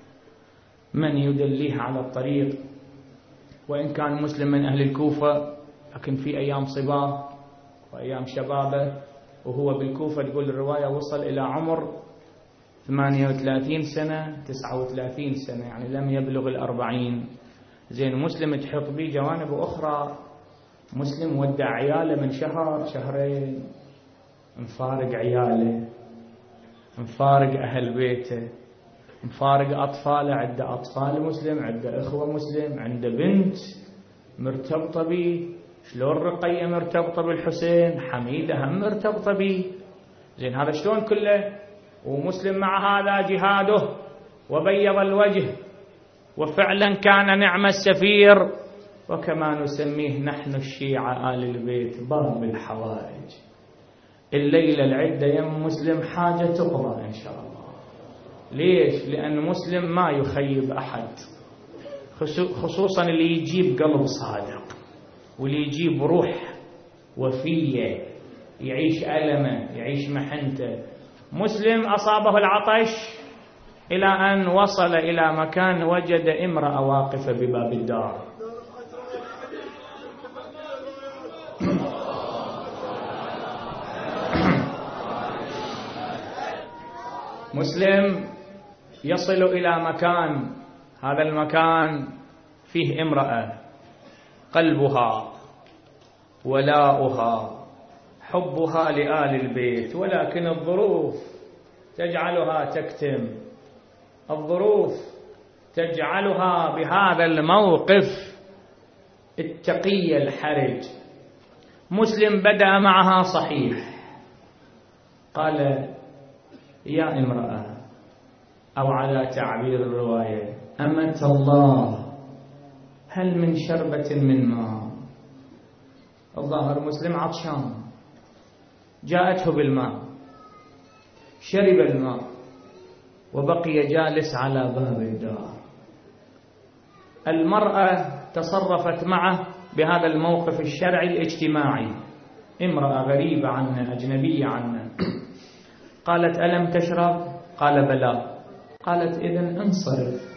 من يدليه على الطريق، وإن كان مسلم من أهل الكوفة، لكن في أيام صباه وأيام شبابه وهو بالكوفة، تقول الرواية وصل إلى عمر ثمانية وثلاثين سنة تسعة وثلاثين سنة، يعني لم يبلغ الأربعين. زين، مسلم تحط به جوانب أخرى. مسلم ودع عياله من شهر شهرين، مفارق عياله، مفارق أهل بيته، مفارق أطفاله. عنده أطفال مسلم، عنده إخوة مسلم، عنده بنت مرتبطة به. شلون رقية مرتبطة بالحسين، حميدة هم مرتبطة به. زين، هذا شلون كله؟ ومسلم مع هذا جهاده وبيض الوجه، وفعلا كان نعم السفير، وكما نسميه نحن الشيعة آل البيت باب الحوائج. الليلة العدة يم مسلم حاجة تقضى إن شاء الله. ليش؟ لأن مسلم ما يخيب أحد، خصوصا اللي يجيب قلب صادق، واللي يجيب روح وفية، يعيش ألمه، يعيش محنته. مسلم أصابه العطش إلى أن وصل إلى مكان وجد امرأة واقفة بباب الدار. مسلم يصل إلى مكان، هذا المكان فيه امرأة قلبها ولاؤها حبها لآل البيت، ولكن الظروف تجعلها تكتم، الظروف تجعلها بهذا الموقف التقي الحرج. مسلم بدأ معها صحيح، قال: يا امرأة، أو على تعبير الرواية أمة الله، هل من شربة من ماء؟ الظاهر مسلم عطشان، جاءته بالماء، شرب الماء وبقي جالس على باب الدار. المرأة تصرفت معه بهذا الموقف الشرعي الاجتماعي، امرأة غريبة عنه، أجنبية عنه. قالت: ألم تشرب؟ قال: بلى. قالت: إذن انصرف،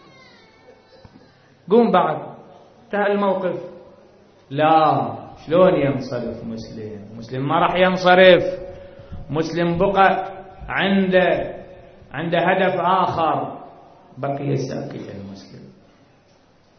قوم بعد، انتهى الموقف. لا، شلون ينصرف مسلم؟ مسلم ما راح ينصرف. مسلم بقى عنده عنده هدف آخر، بقي ساكتا. المسلم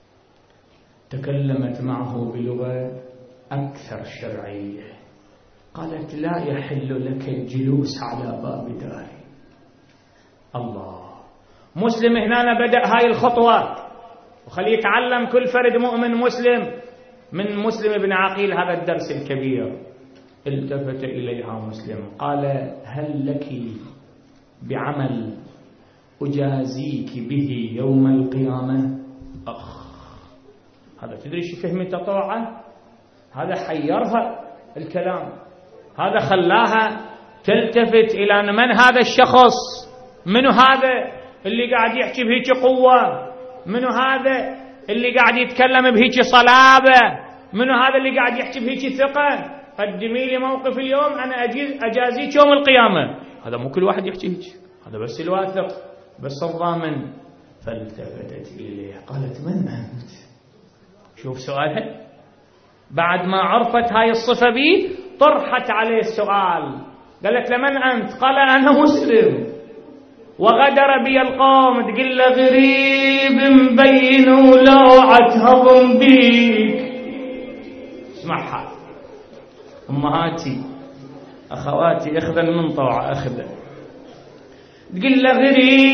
تكلمت معه بلغة أكثر شرعية، قالت لا يحل لك الجلوس على باب داري. الله، مسلم هنا بدأ هاي الخطوة، وخليه يتعلم كل فرد مؤمن مسلم من مسلم بن عقيل هذا الدرس الكبير. التفت إليها مسلم قال هل لك بعمل أجازيك به يوم القيامة؟ أخ، هذا تدري شو فهمت طوعة؟ هذا حيرها الكلام، هذا خلاها تلتفت إلى من هذا الشخص، منو هذا اللي قاعد يحكي بهيك قوة، منو هذا اللي قاعد يتكلم بهيك صلابة، منو هذا اللي قاعد يحكي بهيك ثقة، قدمي لي موقف اليوم أنا أجازيك يوم القيامة. هذا مو كل واحد يحكي هيك، هذا بس الواثق، بس الضامن. فالتفتت إليه قالت من أنت؟ شوف سؤالها، بعد ما عرفت هاي الصفة بي طرحت عليه السؤال، قالت لمن أنت؟ قال أنا مسلم وغدر بي القوم. تقول له غريب مبين ولوعة هضم بيك. اسمعها أمهاتي أخواتي، أخذا من طوعة أخذا. تقول له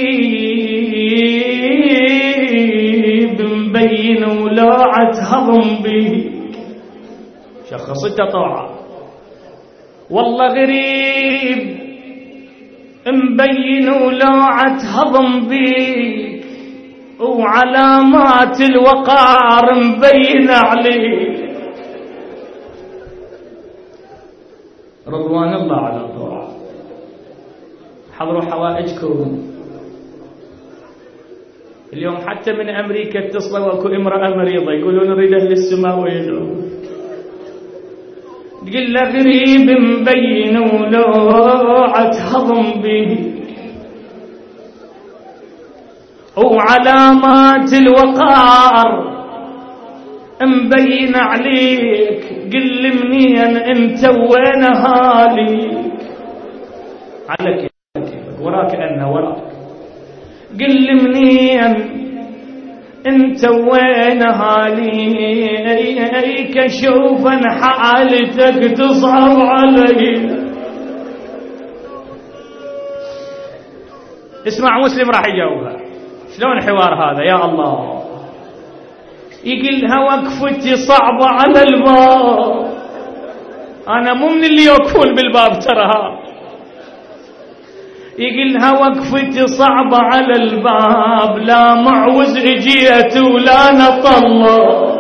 غريب مبين ولوعة هضم بيك. شخصته طوعة، والله غريب مبين ولوعة هضم بيك، وعلامات الوقار مبين عليك. رضوان الله على الطوعة. حضروا حوائجكم. اليوم حتى من أمريكا اتصلوا وكو امرأة مريضة يقولون نريد أهل السماء ويدعون. تقول له غريب مبين ولوعة هضم بيك، وعلامات الوقار مبين عليك. قل لي منين انت وين هاليك؟ على كيفك وراك أنا وراك. قل لي منين انت وين هاليك؟ اشوف ان حالتك تصعب علي. اسمع مسلم راح يجاوبها. شلون حوار هذا يا الله؟ يقلها وقفتي صعبة على الباب، أنا مو من اللي يوقفون بالباب ترى. يقلها وقفتي صعبة على الباب، لا معوز اجيت ولا نطلع.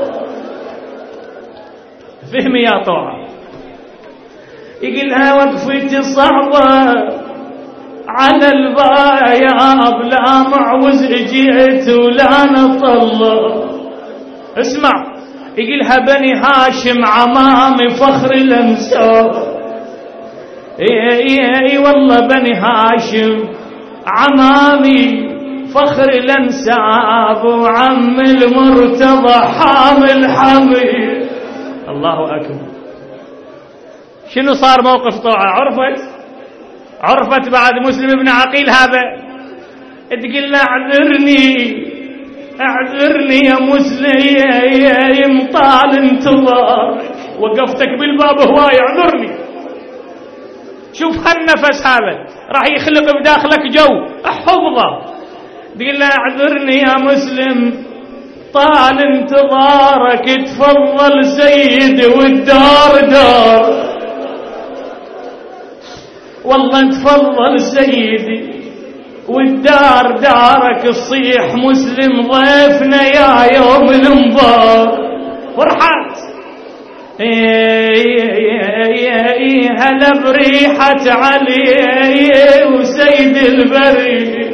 فهمي يا طوعة. يقلها وقفتي صعبة على الباب، لا معوز اجيت ولا نطلع. اسمع، يقلها بني هاشم عمامي فخر الانساب. اي اي والله بني هاشم عمامي فخر الانساب، وعم المرتضى حامل حميد. الله اكبر. شنو صار موقف طوعة؟ عرفت عرفت بعد مسلم بن عقيل هذا. تقول له اعذرني اعذرني يا مسلم يا مطال انتظارك، وقفتك بالباب هواي، اعذرني. شوف هالنفس هذا راح يخلق بداخلك جو احفظه. تقول له اعذرني يا مسلم طال انتظارك، تفضل سيد والدار دار. والله تفضل سيدي والدار دارك، الصيح مسلم ضيفنا يا يوم الانبار. فرحات هلا بريحة علي وسيد البري.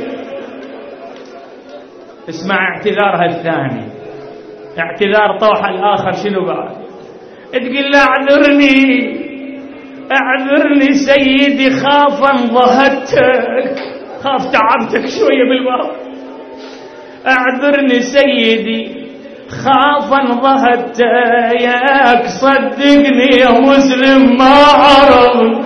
اسمع اعتذارها الثاني، اعتذار طوحة الآخر شنو بعد؟ تقول له اعذرني اعذرني سيدي، خاف انضهدتك، خاف تعبتك شوية بالباب. اعذرني سيدي خاف انضهدتك، صدقني يا مسلم ما عرف.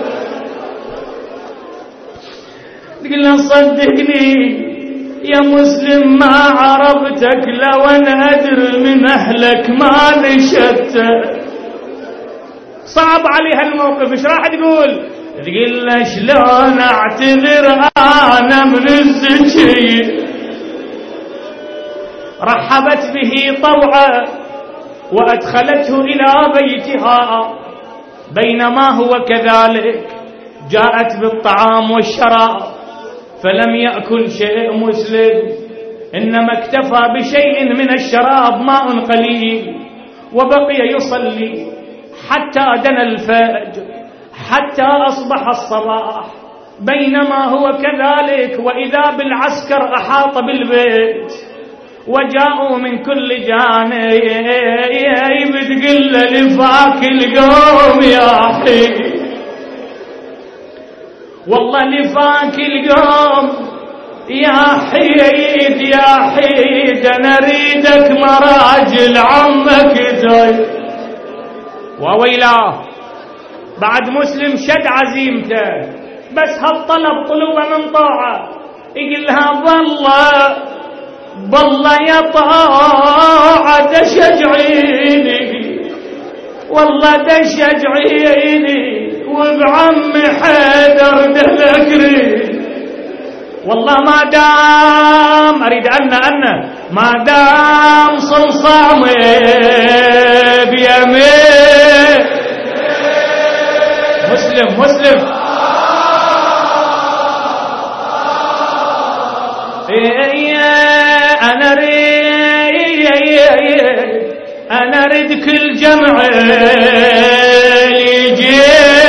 تقول له صدقني يا مسلم ما عرفتك، لو انا ادري من اهلك ما نشدتك. صعب عليها الموقف. ايش راح تقول؟ تقول له شلون اعتذر انا من الزكي. رحبت به طوعا وادخلته الى بيتها. بينما هو كذلك جاءت بالطعام والشراب فلم يأكل شيء مسلم، إنما اكتفى بشيء من الشراب ماء قليل، وبقي يصلي حتى دنا الفجر حتى أصبح الصباح. بينما هو كذلك وإذا بالعسكر أحاط بالبيت وجاءوا من كل جانب. بتقل لفاك القوم يا حي، والله لفاك القوم يا حيد يا حيد، أنا أريدك مراجل عمك زي. وويلاه بعد مسلم شد عزيمته، بس هالطلب طلوبه من طاعة. يقول لها بالله بالله يا طاعة تشجعيني، والله تشجعيني وبعم حيدر دلكري. والله ما دام أريد أن أن ما دام صلصامي بيمين. مسلم مسلم أنا ريد أنا ريد كل جمع يجي.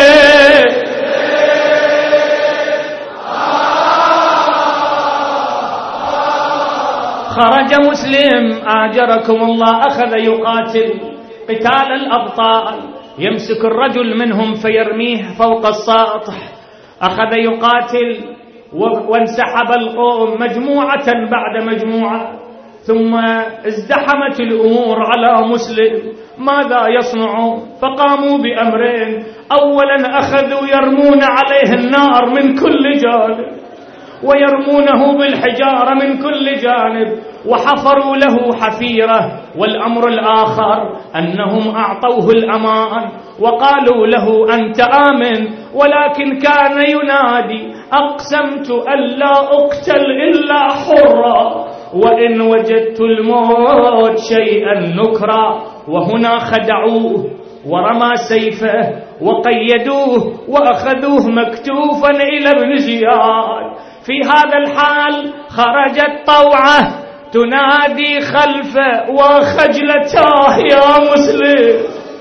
خرج مسلم آجركم الله، أخذ يقاتل قتال الأبطال، يمسك الرجل منهم فيرميه فوق السطح. أخذ يقاتل وانسحب القوم مجموعة بعد مجموعة، ثم ازدحمت الأمور على مسلم. ماذا يصنعون؟ فقاموا بأمرين. أولا أخذوا يرمون عليه النار من كل جانب ويرمونه بالحجارة من كل جانب، وحفروا له حفيرة. والأمر الآخر أنهم أعطوه الأمان وقالوا له أنت آمن، ولكن كان ينادي أقسمت ألا أقتل إلا حرا، وإن وجدت الموت شيئا نكرا. وهنا خدعوه ورمى سيفه وقيدوه وأخذوه مكتوفا إلى ابن زياد. في هذا الحال خرجت طوعة تنادي خلفه وخجلتاه يا مسلم،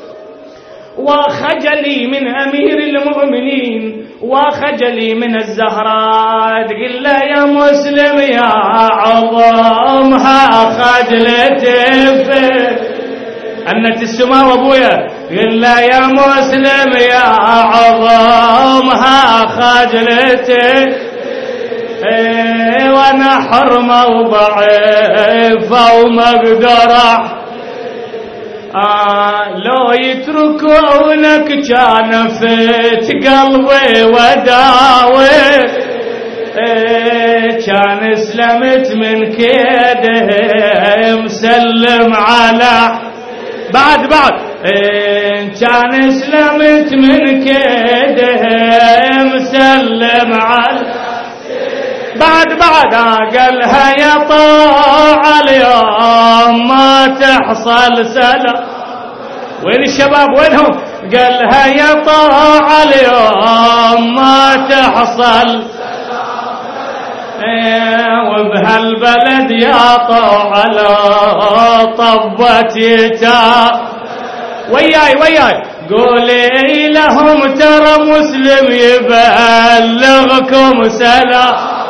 وخجلي من أمير المؤمنين وخجلي من الزهراء. تقول له يا مسلم يا عظمها خجلتي أنت السماء وابويا. قل له يا مسلم يا عظمها خجلتي، ايه وانا حرمة وضعيفة وما اقدر آه لو يتركونك كان فت قلبي وداوي، ايه كان اسلمت من كيده مسلم على بعد بعد ايه كان اسلمت من كيده مسلم على بعد بعد. قالها يا طاعة اليوم ما تحصل سلام. وين الشباب وينهم؟ قالها يا طاعة اليوم ما تحصل سلام، وبهالبلد يا طاعة لا طبت يتاب. وياي وياي قولي لهم ترى مسلم يبلغكم سلام،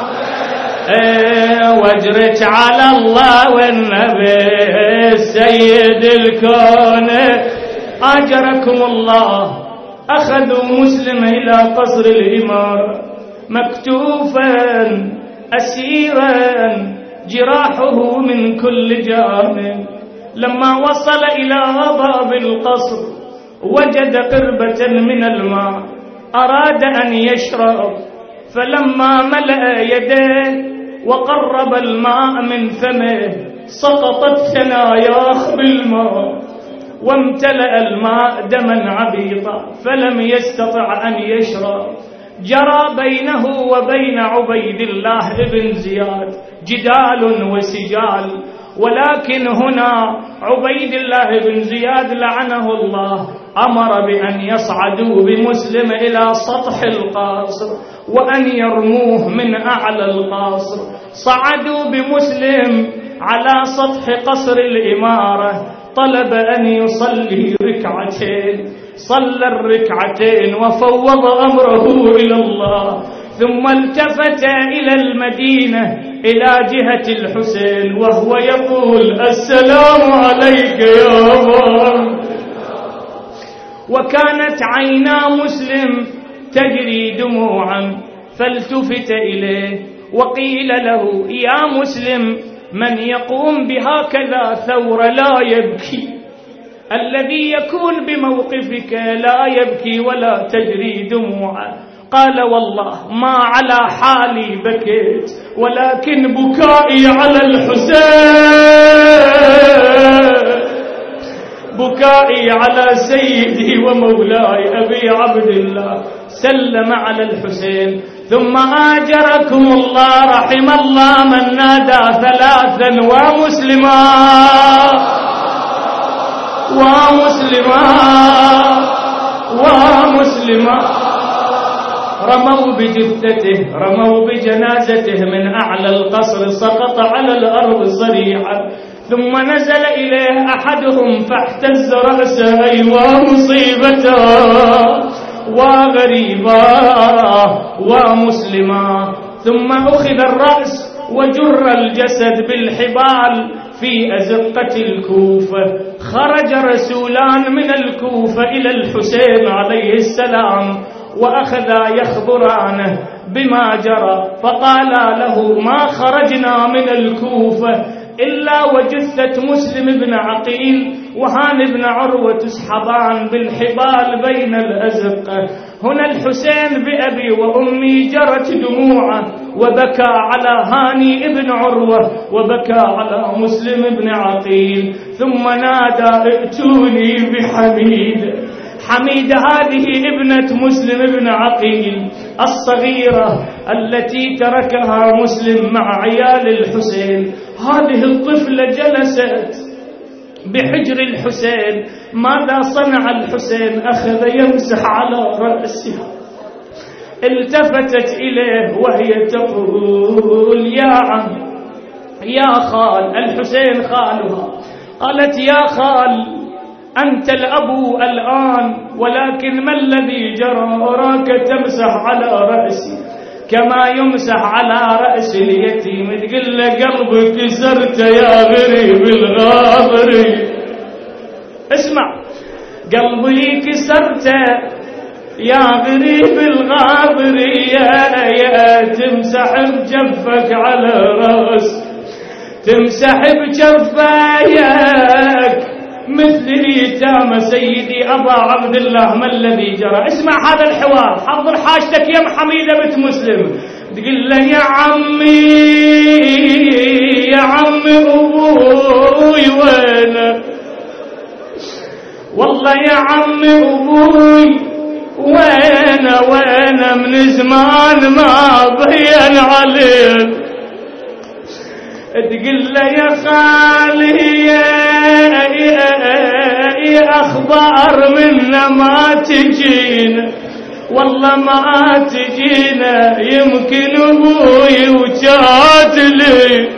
واجرك على الله والنبي السيد الكون أجركم الله. أخذوا مسلم إلى قصر الإمارة مكتوفا أسيرا جراحه من كل جانب. لما وصل إلى باب القصر وجد قربة من الماء، أراد أن يشرب، فلما ملأ يديه وقرب الماء من فمه سقطت ثناياه بالماء وامتلأ الماء دما عبيطا فلم يستطع أن يشرب. جرى بينه وبين عبيد الله بن زياد جدال وسجال، ولكن هنا عبيد الله بن زياد لعنه الله أمر بأن يصعدوا بمسلم إلى سطح القصر وأن يرموه من أعلى القصر. صعدوا بمسلم على سطح قصر الإمارة، طلب أن يصلي ركعتين، صلى الركعتين وفوض أمره إلى الله، ثم التفت إلى المدينة إلى جهة الحسين وهو يقول السلام عليك يا أبا. وكانت عينا مسلم تجري دموعا، فالتفت إليه وقيل له يا مسلم من يقوم بهكذا ثورة لا يبكي، الذي يكون بموقفك لا يبكي ولا تجري دموعا. قال والله ما على حالي بكيت، ولكن بكائي على الحسين، بكائي على سيدي ومولاي أبي عبد الله. سلم على الحسين ثم آجركم الله رحم الله من نادى ثلاثا ومسلما ومسلما ومسلما. رموا بجثته، رموا بجنازته من أعلى القصر، سقط على الأرض صريعا. ثم نزل إليه أحدهم فاحتز رأسه، أيوا مصيبته وغريبا ومسلما. ثم أخذ الرأس وجر الجسد بالحبال في أزقة الكوفة. خرج رسولان من الكوفة إلى الحسين عليه السلام وأخذا يخبرانه بما جرى، فقالا له ما خرجنا من الكوفة إلا وجثة مسلم بن عقيل وهان بن عروة تسحبان بالحبال بين الأزقة. هنا الحسين بأبي وأمي جرت دموعه وبكى على هاني بن عروة وبكى على مسلم بن عقيل، ثم نادى ائتوني بحميد. حميد هذه ابنة مسلم بن عقيل الصغيرة التي تركها مسلم مع عيال الحسين. هذه الطفلة جلست بحجر الحسين. ماذا صنع الحسين؟ أخذ يمسح على رأسها. التفتت إليه وهي تقول يا عم يا خال. الحسين خالها. قالت يا خال أنت الأب الآن، ولكن ما الذي جرى؟ أراك تمسح على رأسي كما يمسح على رأس اليتيم. تقول له قلبك كسرت يا غريب الغابري. اسمع، قلبي كسرت يا غريب الغابري، يا, يا تمسح بجفك على رأس، تمسح بجفايك مثل يتامى سيدي أبا عبد الله. ما الذي جرى؟ اسمع هذا الحوار، حضر حاجتك يا حميدة بنت مسلم. تقول له يا عمي يا عمي أبوي وين؟ والله يا عمي أبوي وين وين من زمان ما بين عليه. تقول له يا خالي يا أخبار منا ما تجينا، والله ما تجينا، يمكن أبوي وجاتلي.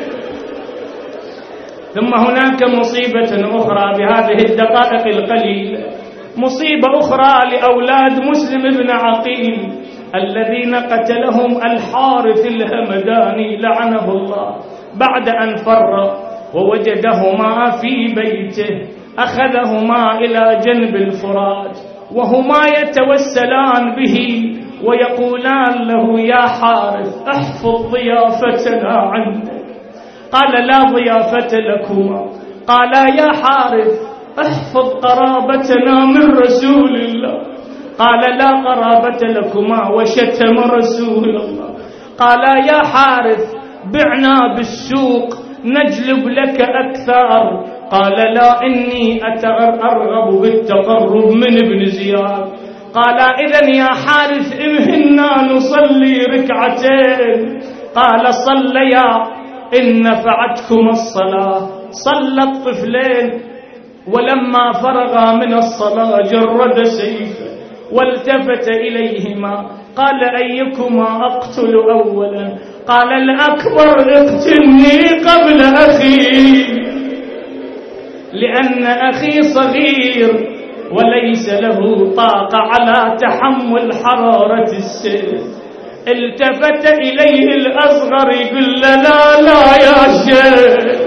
ثم هناك مصيبة أخرى بهذه الدقائق القليلة، مصيبة أخرى لأولاد مسلم بن عقيل الذين قتلهم الحارث الهمداني لعنه الله. بعد أن فر ووجدهما في بيته أخذهما إلى جنب الفرات وهما يتوسلان به ويقولان له يا حارث احفظ ضيافتنا عندك. قال لا ضيافة لكما. قالا يا حارث احفظ قرابتنا من رسول الله. قال لا قرابة لكما وشتم رسول الله. قالا يا حارث بعنا بالسوق نجلب لك أكثر. قال لا إني أرغب بالتقرب من ابن زياد. قال إذن يا حارث امهنا نصلي ركعتين. قال صليا إن نفعتكم الصلاة. صلى الطفلين ولما فرغا من الصلاة جرد سيفه والتفت إليهما قال أيكما أقتل أولا؟ قال الأكبر اقتلني قبل أخي لأن أخي صغير وليس له طاقة على تحمل حرارة السيف. التفت إليه الأصغر يقول لا لا يا شيخ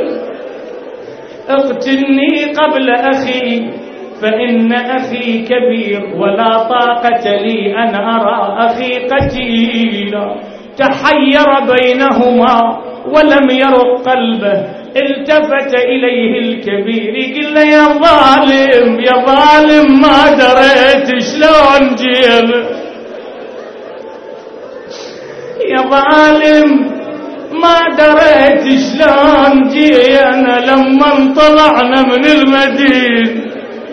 اقتلني قبل أخي فإن أخي كبير ولا طاقة لي أن أرى أخي قتيلا. تحير بينهما ولم يرق قلبه. التفت إليه الكبير يقول له يا ظالم يا ظالم ما دريت شلون جيب يا ظالم ما دريت شلون جينا لما طلعنا من المدينة.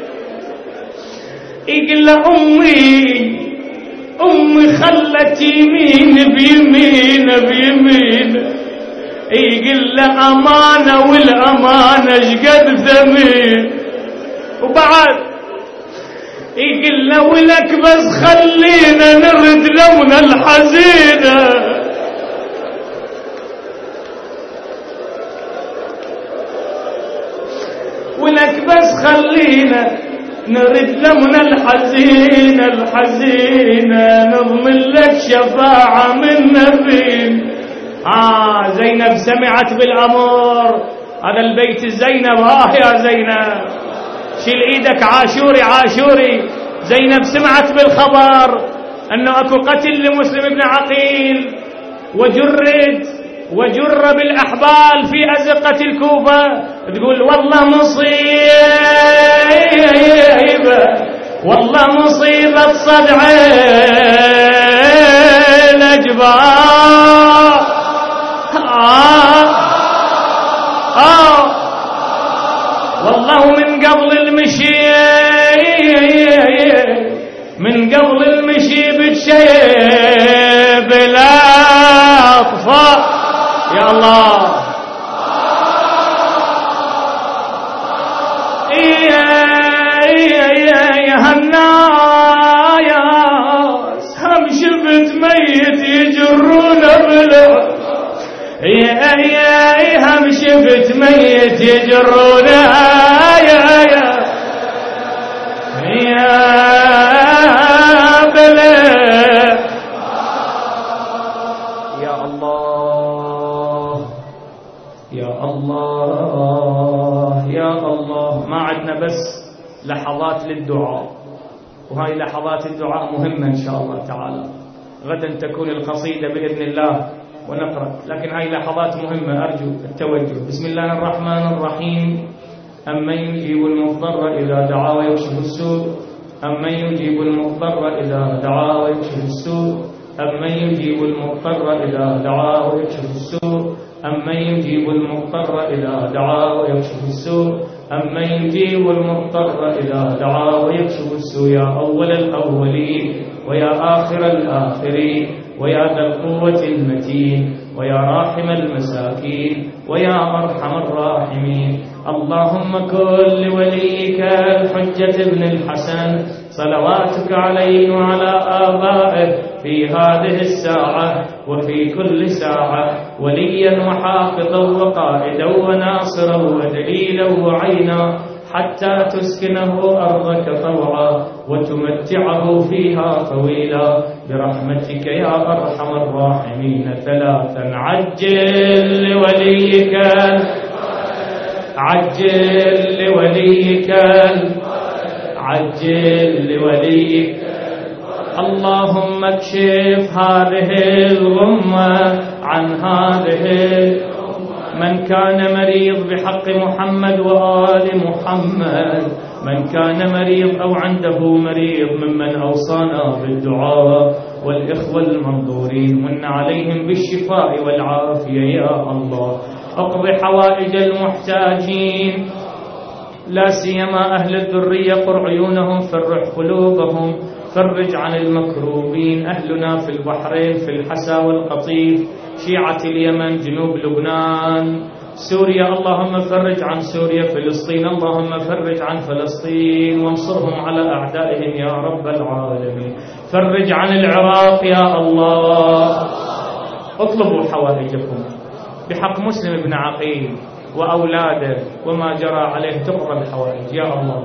يقول له أمي أمي خلت يمين بيمين بيمين. يقول له أمانة والأمانة شقد ثمين. وبعد يقول له ولك بس خلينا نرد لون الحزينة. ولك بس خلينا نرد لون الحزينة الحزينة نضمن لك شفاعة من نبينا. آه زينب سمعت بالأمر. هذا البيت زينب. آه يا زينب شيل ايدك عاشوري عاشوري. زينب سمعت بالخبر أنه أكو قتل لمسلم بن عقيل وجرد وجر بالأحبال في أزقة الكوفة. تقول والله مصيبة والله مصيبة صدعين أجبار. آه آه والله من قبل المشي من قبل المشي بتشيب لا أطفى. يا الله يا يا يا هالناس هم شفت ميت يجرون بلا. يا يا هم شفت ميت يجرون يا يا يا بلا. يا الله يا الله يا الله. ما عدنا بس لحظات للدعاء وهاي لحظات الدعاء مهمة إن شاء الله تعالى. غدا تكون القصيدة بإذن الله ونقرأ لكن هاي لحظات مهمة أرجو التوجه. بسم الله الرحمن الرحيم. أمن يجيب المضطر إذا دعا ويكشف السوء. أمن يجيب المضطر إذا دعا ويكشف السوء. أمن يجيب المضطر إذا دعا ويكشف السوء. أمن يجيب المضطر إذا دعا ويكشف السوء. أمن يجيب المضطر إذا دعا ويكشف السوء. يا أول الأولين ويا آخر الآخرين ويا ذا القوة المتين ويا راحم المساكين ويا أرحم الراحمين. اللهم كن لوليك الحجة بن الحسن صلواتك عليه وعلى آبائه في هذه الساعة وفي كل ساعة وليا وحافظا وقائدا وناصرا ودليلا وعينا حتى تسكنه أرضك طوعا وتمتعه فيها طويلا برحمتك يا أرحم الراحمين. ثلاثا عجل لوليك عجل لوليك عجل لوليك. اللهم اكشف هذه الغمة عن هذه من كان مريض بحق محمد وآل محمد. من كان مريض أو عنده مريض ممن أوصانا بالدعاء والإخوة المنظورين من عليهم بالشفاء والعافية يا الله. اقض حوائج المحتاجين لا سيما أهل الذرية قر عيونهم، فرح قلوبهم، فرج عن المكروبين. أهلنا في البحرين، في الحسا والقطيف، شيعة اليمن، جنوب لبنان، سوريا، اللهم فرج عن سوريا، فلسطين، اللهم فرج عن فلسطين وانصرهم على أعدائهم يا رب العالمين. فرج عن العراق يا الله. اطلبوا حوائجكم بحق مسلم بن عقيل وأولاده وما جرى عليه، تقضى الحوائج يا الله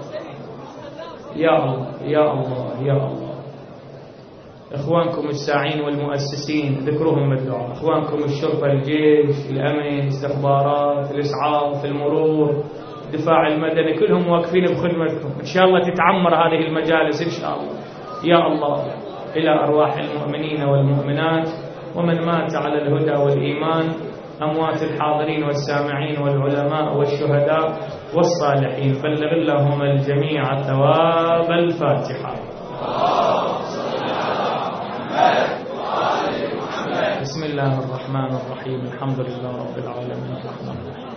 يا الله يا الله يا الله. إخوانكم الساعين والمؤسسين ذكروهم بالدعاء، إخوانكم الشرطة، الجيش، الأمن، الاستخبارات، الإسعاف، المرور، الدفاع المدني، كلهم واقفين بخدمتكم. إن شاء الله تتعمر هذه المجالس إن شاء الله يا الله. إلى أرواح المؤمنين والمؤمنات ومن مات على الهدى والإيمان، أموات الحاضرين والسامعين والعلماء والشهداء والصالحين، بلغ اللهم الجميع ثواب الفاتحة. بسم الله الرحمن الرحيم، الحمد لله رب العالمين، الرحمن الرحيم.